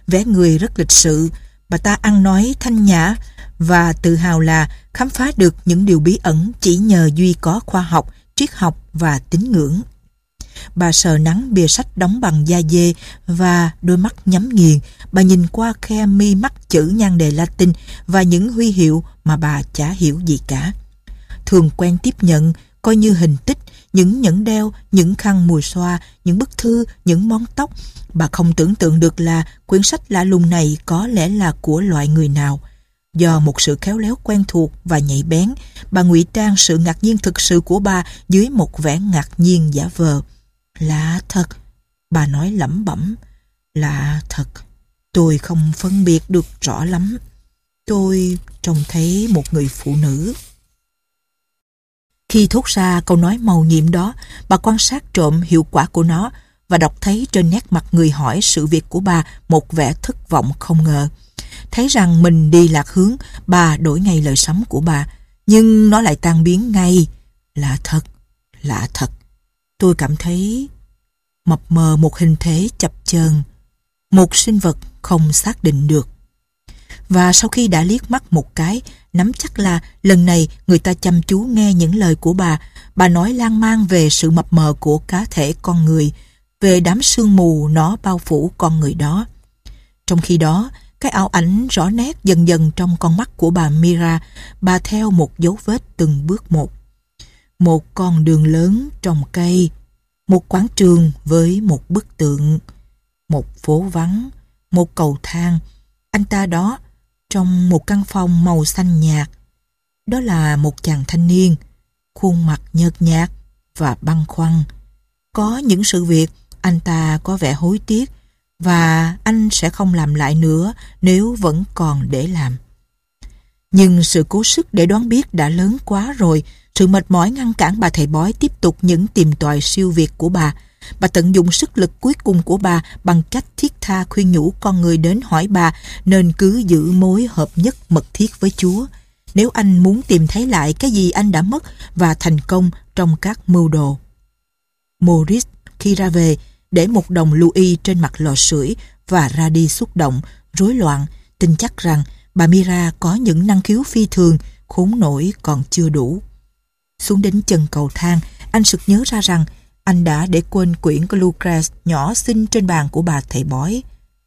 [SPEAKER 1] vẻ người rất lịch sự. Bà ta ăn nói thanh nhã và tự hào là khám phá được những điều bí ẩn chỉ nhờ duy có khoa học, triết học và tín ngưỡng. Bà sờ nắng bìa sách đóng bằng da dê và đôi mắt nhắm nghiền. Bà nhìn qua khe mi mắt chữ nhan đề Latin và những huy hiệu mà bà chả hiểu gì cả. Thường quen tiếp nhận, coi như hình tích, những nhẫn đeo, những khăn mùi xoa, những bức thư, những món tóc. Bà không tưởng tượng được là quyển sách lạ lùng này có lẽ là của loại người nào. Do một sự khéo léo quen thuộc và nhạy bén, bà ngụy trang sự ngạc nhiên thực sự của bà dưới một vẻ ngạc nhiên giả vờ. Lạ thật, bà nói lẩm bẩm. Lạ thật, tôi không phân biệt được rõ lắm. Tôi trông thấy một người phụ nữ. Khi thốt ra câu nói mầu nhiệm đó, bà quan sát trộm hiệu quả của nó và đọc thấy trên nét mặt người hỏi sự việc của bà một vẻ thất vọng không ngờ. Thấy rằng mình đi lạc hướng, bà đổi ngay lời sắm của bà, nhưng nó lại tan biến ngay. Lạ thật, lạ thật. Tôi cảm thấy mập mờ một hình thể chập chờn, một sinh vật không xác định được. Và sau khi đã liếc mắt một cái, nắm chắc là lần này người ta chăm chú nghe những lời của bà, bà nói lan man về sự mập mờ của cá thể con người, về đám sương mù nó bao phủ con người đó. Trong khi đó, cái ảo ảnh rõ nét dần dần trong con mắt của bà Mira, bà theo một dấu vết từng bước một. Một con đường lớn trồng cây, một quảng trường với một bức tượng, một phố vắng, một cầu thang. Anh ta đó, trong một căn phòng màu xanh nhạt. Đó là một chàng thanh niên, khuôn mặt nhợt nhạt và băn khoăn. Có những sự việc anh ta có vẻ hối tiếc và anh sẽ không làm lại nữa nếu vẫn còn để làm. Nhưng sự cố sức để đoán biết đã lớn quá rồi. Sự mệt mỏi ngăn cản bà thầy bói tiếp tục những tìm tòi siêu việt của bà. Bà tận dụng sức lực cuối cùng của bà bằng cách thiết tha khuyên nhủ con người đến hỏi bà nên cứ giữ mối hợp nhất mật thiết với Chúa, nếu anh muốn tìm thấy lại cái gì anh đã mất và thành công trong các mưu đồ. Maurice khi ra về để một đồng Louis trên mặt lò sưởi và ra đi xúc động, rối loạn, tin chắc rằng bà Mira có những năng khiếu phi thường, khốn nổi còn chưa đủ. Xuống đến chân cầu thang, anh sực nhớ ra rằng anh đã để quên quyển của Lucrece nhỏ xinh trên bàn của bà thầy bói,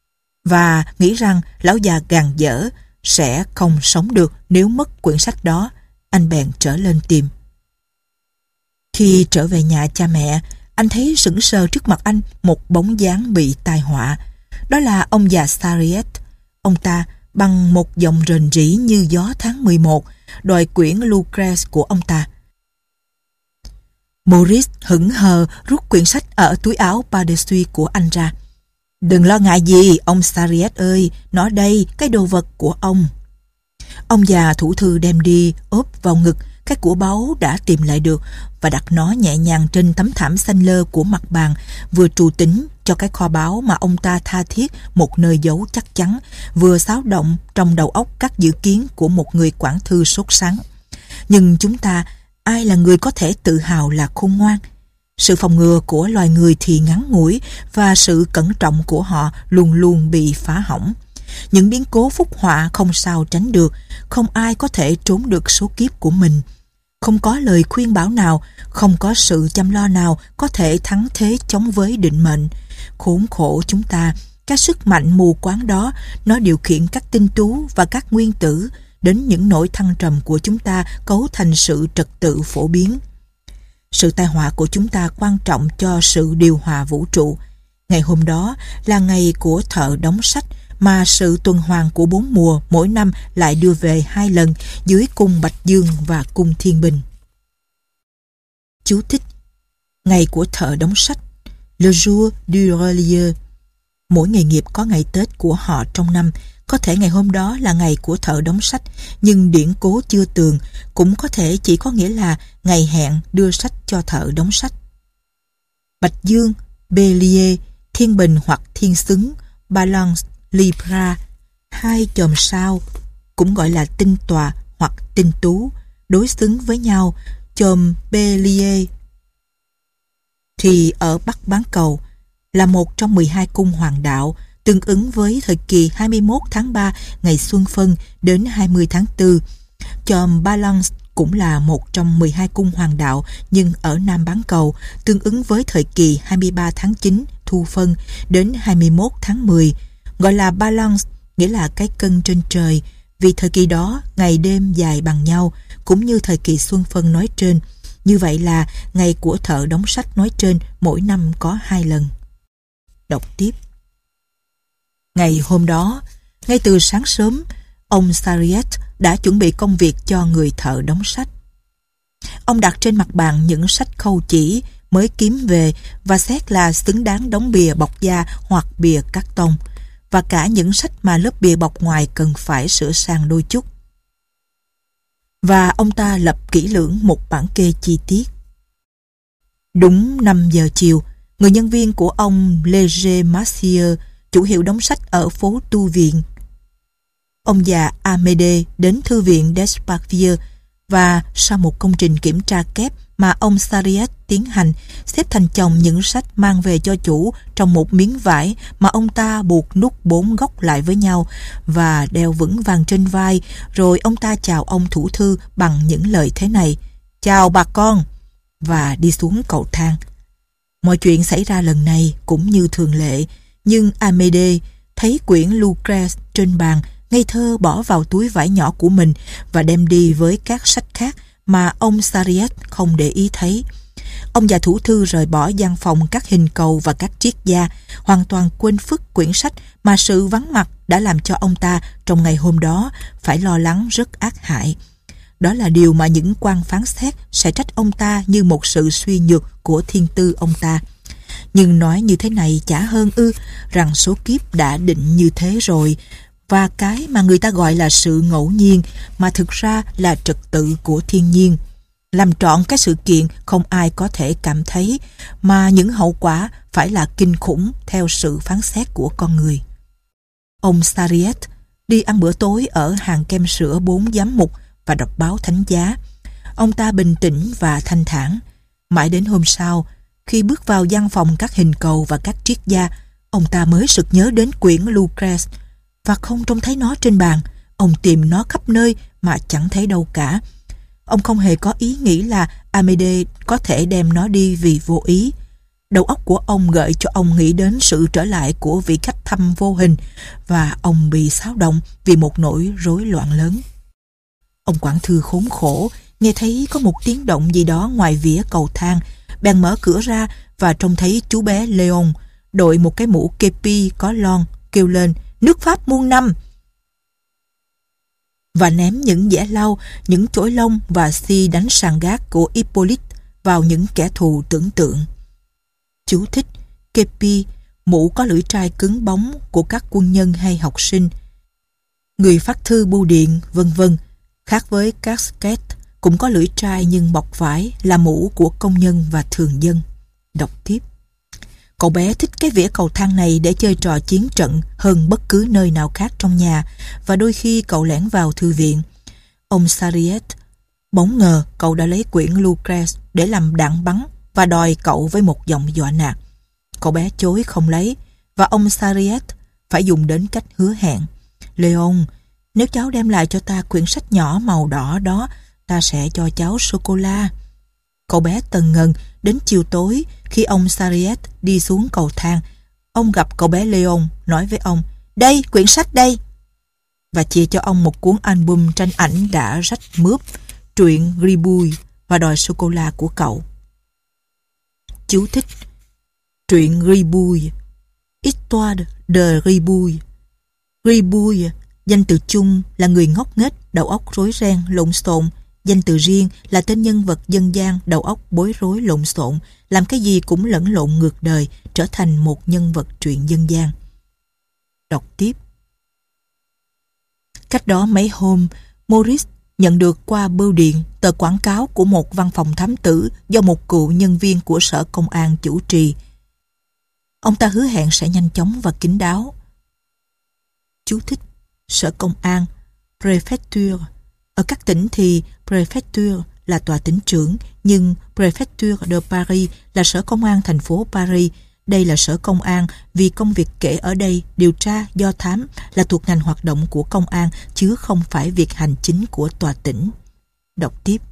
[SPEAKER 1] và nghĩ rằng lão già gàn dở sẽ không sống được nếu mất quyển sách đó. Anh bèn trở lên tìm. Khi trở về nhà cha mẹ, anh thấy sững sờ trước mặt anh một bóng dáng bị tai họa. Đó là ông già Sariet. Ông ta bằng một giọng rền rĩ như gió tháng mười một đòi quyển Lucrece của ông ta. Maurice hững hờ rút quyển sách ở túi áo Padesui của anh ra. Đừng lo ngại gì, ông Sariet ơi, nó đây, cái đồ vật của ông. Ông già thủ thư đem đi, ốp vào ngực cái của báu đã tìm lại được và đặt nó nhẹ nhàng trên tấm thảm xanh lơ của mặt bàn, vừa trù tính cho cái kho báu mà ông ta tha thiết một nơi giấu chắc chắn, vừa xáo động trong đầu óc các dự kiến của một người quản thư sốt sắng. Nhưng chúng ta, ai là người có thể tự hào là khôn ngoan? Sự phòng ngừa của loài người thì ngắn ngủi và sự cẩn trọng của họ luôn luôn bị phá hỏng. Những biến cố phúc họa không sao tránh được, không ai có thể trốn được số kiếp của mình. Không có lời khuyên bảo nào, không có sự chăm lo nào có thể thắng thế chống với định mệnh. Khốn khổ chúng ta, cái sức mạnh mù quáng đó, nó điều khiển các tinh tú và các nguyên tử, đến những nỗi thăng trầm của chúng ta cấu thành sự trật tự phổ biến. Sự tai họa của chúng ta quan trọng cho sự điều hòa vũ trụ. Ngày hôm đó là ngày của thợ đóng sách, mà sự tuần hoàn của bốn mùa mỗi năm lại đưa về hai lần dưới cung Bạch Dương và cung Thiên Bình. Chú thích: Ngày của thợ đóng sách, Le jour du relieur. Mỗi nghề nghiệp có ngày Tết của họ trong năm. Có thể ngày hôm đó là ngày của thợ đóng sách, nhưng điển cố chưa tường, cũng có thể chỉ có nghĩa là ngày hẹn đưa sách cho thợ đóng sách. Bạch Dương, Bélier, Thiên Bình hoặc Thiên Xứng, Balance, Libra, hai chòm sao, cũng gọi là tinh tòa hoặc tinh tú, đối xứng với nhau. Chòm Bélier thì ở Bắc bán cầu, là một trong mười hai cung hoàng đạo, tương ứng với thời kỳ hai mươi mốt tháng ba ngày Xuân Phân đến hai mươi tháng tư. Chòm Balance cũng là một trong mười hai cung hoàng đạo nhưng ở Nam bán cầu, tương ứng với thời kỳ hai mươi ba tháng chín Thu Phân đến hai mươi mốt tháng mười. Gọi là Balance nghĩa là cái cân trên trời, vì thời kỳ đó ngày đêm dài bằng nhau, cũng như thời kỳ Xuân Phân nói trên. Như vậy là ngày của thợ đóng sách nói trên mỗi năm có hai lần. Đọc tiếp. Ngày hôm đó, ngay từ sáng sớm, ông Sariette đã chuẩn bị công việc cho người thợ đóng sách. Ông đặt trên mặt bàn những sách khâu chỉ mới kiếm về và xét là xứng đáng đóng bìa bọc da hoặc bìa cắt tông, và cả những sách mà lớp bìa bọc ngoài cần phải sửa sang đôi chút. Và ông ta lập kỹ lưỡng một bản kê chi tiết. Đúng năm giờ chiều, người nhân viên của ông Léger Massieu, chủ hiệu đóng sách ở phố Tu Viện, ông già Amédée đến thư viện Desparvieu, và sau một công trình kiểm tra kép mà ông Sariette tiến hành, xếp thành chồng những sách mang về cho chủ trong một miếng vải mà ông ta buộc nút bốn góc lại với nhau và đeo vững vàng trên vai. Rồi ông ta chào ông thủ thư bằng những lời thế này: "Chào bà con", và đi xuống cầu thang. Mọi chuyện xảy ra lần này cũng như thường lệ, nhưng Amédée thấy quyển Lucrèce trên bàn, ngây thơ bỏ vào túi vải nhỏ của mình và đem đi với các sách khác mà ông Sariette không để ý thấy. Ông già thủ thư rời bỏ gian phòng các hình cầu và các triết gia, hoàn toàn quên phức quyển sách mà sự vắng mặt đã làm cho ông ta trong ngày hôm đó phải lo lắng rất ác hại. Đó là điều mà những quan phán xét sẽ trách ông ta như một sự suy nhược của thiên tư ông ta. Nhưng nói như thế này chả hơn ư, rằng số kiếp đã định như thế rồi, và cái mà người ta gọi là sự ngẫu nhiên mà thực ra là trật tự của thiên nhiên. Làm trọn cái sự kiện không ai có thể cảm thấy, mà những hậu quả phải là kinh khủng theo sự phán xét của con người. Ông Sariette đi ăn bữa tối ở hàng kem sữa bốn giám mục và đọc báo thánh giá. Ông ta bình tĩnh và thanh thản. Mãi đến hôm sau, khi bước vào gian phòng các hình cầu và các triết gia, ông ta mới sực nhớ đến quyển Lucrèce và không trông thấy nó trên bàn. Ông tìm nó khắp nơi mà chẳng thấy đâu cả. Ông không hề có ý nghĩ là Amédée có thể đem nó đi vì vô ý. Đầu óc của ông gợi cho ông nghĩ đến sự trở lại của vị khách thăm vô hình, và ông bị xáo động vì một nỗi rối loạn lớn. Ông quản thư khốn khổ nghe thấy có một tiếng động gì đó ngoài vỉa cầu thang, bèn mở cửa ra và trông thấy chú bé Leon đội một cái mũ kepi có lon, kêu lên: "Nước Pháp muôn năm!" và ném những dẻ lau, những chổi lông và xi đánh sàn gác của Hippolyte vào những kẻ thù tưởng tượng. Chú thích: kepi, mũ có lưỡi trai cứng bóng của các quân nhân hay học sinh, người phát thư bưu điện, vân vân. Khác với casquette, cũng có lưỡi trai nhưng bọc vải, là mũ của công nhân và thường dân. Đọc tiếp. Cậu bé thích cái vỉa cầu thang này để chơi trò chiến trận hơn bất cứ nơi nào khác trong nhà, và đôi khi cậu lẻn vào thư viện. Ông Sariette bỗng ngờ cậu đã lấy quyển Lucrèce để làm đạn bắn và đòi cậu với một giọng dọa nạt. Cậu bé chối không lấy, và ông Sariette phải dùng đến cách hứa hẹn: "Leon, nếu cháu đem lại cho ta quyển sách nhỏ màu đỏ đó, ta sẽ cho cháu sô-cô-la." Cậu bé tần ngần. Đến chiều tối, khi ông Sariette đi xuống cầu thang, ông gặp cậu bé Leon, nói với ông: "Đây, quyển sách đây!" và chia cho ông một cuốn album tranh ảnh đã rách mướp, truyện Gribouille, và đòi sô-cô-la của cậu. Chú thích: truyện Gribouille, Histoire de Gribouille. Gribouille, danh từ chung là người ngốc nghếch, đầu óc rối ren, lộn xộn. Danh từ riêng là tên nhân vật dân gian, đầu óc bối rối lộn xộn, làm cái gì cũng lẫn lộn ngược đời, trở thành một nhân vật truyện dân gian. Đọc tiếp. Cách đó mấy hôm, Maurice nhận được qua bưu điện tờ quảng cáo của một văn phòng thám tử do một cựu nhân viên của sở công an chủ trì. Ông ta hứa hẹn sẽ nhanh chóng và kín đáo. Chú thích: sở công an, Préfecture. Ở các tỉnh thì Préfecture là tòa tỉnh trưởng, nhưng Préfecture de Paris là sở công an thành phố Paris. đây là sở công an vì công việc kể ở đây, điều tra, do thám là thuộc ngành hoạt động của công an chứ không phải việc hành chính của tòa tỉnh. Đọc tiếp.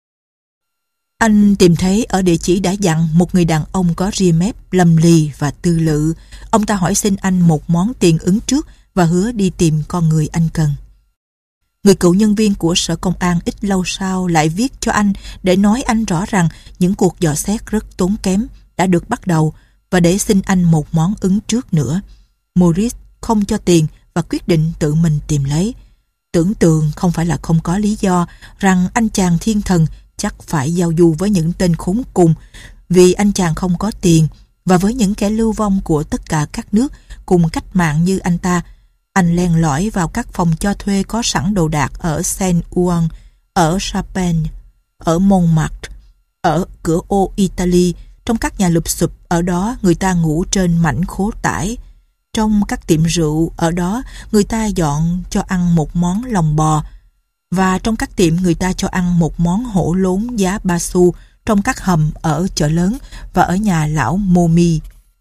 [SPEAKER 1] Anh tìm thấy ở địa chỉ đã dặn một người đàn ông có ria mép, lầm lì và tư lự. Ông ta hỏi xin anh một món tiền ứng trước và hứa đi tìm con người anh cần. Người cựu nhân viên của sở công an ít lâu sau lại viết cho anh để nói anh rõ rằng những cuộc dò xét rất tốn kém đã được bắt đầu và để xin anh một món ứng trước nữa. Maurice không cho tiền và quyết định tự mình tìm lấy. Tưởng tượng không phải là không có lý do rằng anh chàng thiên thần chắc phải giao du với những tên khốn cùng vì anh chàng không có tiền và với những kẻ lưu vong của tất cả các nước cùng cách mạng như anh ta. Anh len lỏi vào các phòng cho thuê có sẵn đồ đạc ở Saint-Ouen, ở Champagne, ở Montmartre, ở cửa ô Italy, trong các nhà lụp xụp ở đó người ta ngủ trên mảnh khố tải. Trong các tiệm rượu ở đó người ta dọn cho ăn một món lòng bò và trong các tiệm người ta cho ăn một món hổ lốn giá ba xu trong các hầm ở chợ lớn và ở nhà lão Momi.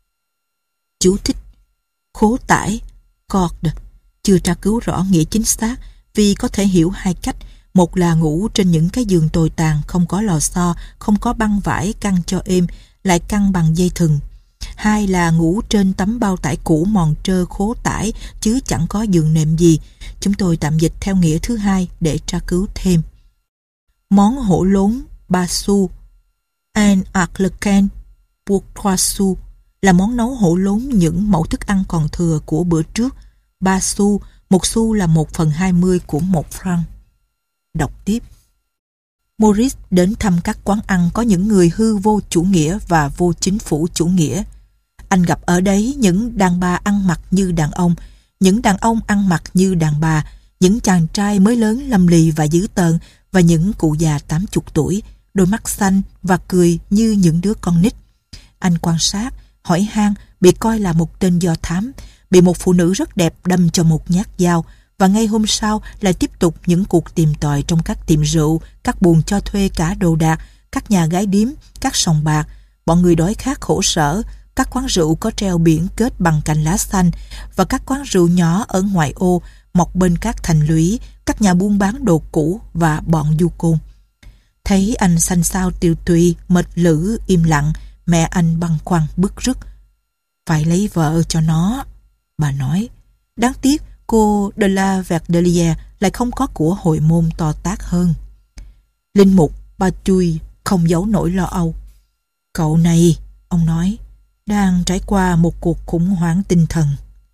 [SPEAKER 1] Chú thích: khố tải, corde, chưa tra cứu rõ nghĩa chính xác vì có thể hiểu hai cách. Một là ngủ trên những cái giường tồi tàn, không có lò xo, không có băng vải căng cho êm, lại căng bằng dây thừng. Hai là ngủ trên tấm bao tải cũ mòn trơ khố tải chứ chẳng có giường nệm gì. Chúng tôi tạm dịch theo nghĩa thứ hai để tra cứu thêm. Món hổ lốn ba xu, un arlequin pour trois sous, là món nấu hổ lốn những mẫu thức ăn còn thừa của bữa trước. Ba xu, một xu là một phần hai mươi của một franc. Đọc tiếp. Maurice đến thăm các quán ăn có những người hư vô chủ nghĩa và vô chính phủ chủ nghĩa. Anh gặp ở đấy những đàn bà ăn mặc như đàn ông, những đàn ông ăn mặc như đàn bà, những chàng trai mới lớn lầm lì và dữ tợn và những cụ già tám chục tuổi, đôi mắt xanh và cười như những đứa con nít. Anh quan sát, hỏi han, bị coi là một tên do thám, bị một phụ nữ rất đẹp đâm cho một nhát dao và ngay hôm sau lại tiếp tục những cuộc tìm tòi trong các tiệm rượu, các buồng cho thuê cả đồ đạc, các nhà gái điếm, các sòng bạc. Bọn người đói khát khổ sở, các quán rượu có treo biển kết bằng cành lá xanh và các quán rượu nhỏ ở ngoại ô mọc bên các thành lũy, các nhà buôn bán đồ cũ và bọn du côn. Thấy anh xanh xao tiều tụy, mệt lử, im lặng, mẹ anh băn khoăn bứt rứt. Phải lấy vợ cho nó, bà nói. Đáng tiếc cô de la Verdelière lại không có của hội môn to tát hơn. Linh mục Ba Chui không giấu nỗi lo âu. Cậu này, ông nói, đang trải qua một cuộc khủng hoảng tinh thần.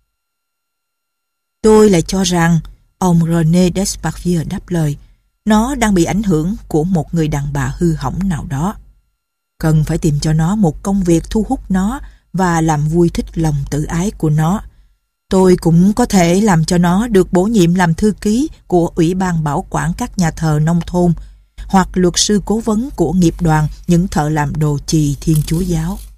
[SPEAKER 1] Tôi lại cho rằng, ông René Desparvieu đáp lời, nó đang bị ảnh hưởng của một người đàn bà hư hỏng nào đó. Cần phải tìm cho nó một công việc thu hút nó và làm vui thích lòng tự ái của nó. Tôi cũng có thể làm cho nó được bổ nhiệm làm thư ký của Ủy ban bảo quản các nhà thờ nông thôn hoặc luật sư cố vấn của nghiệp đoàn những thợ làm đồ chì Thiên Chúa giáo.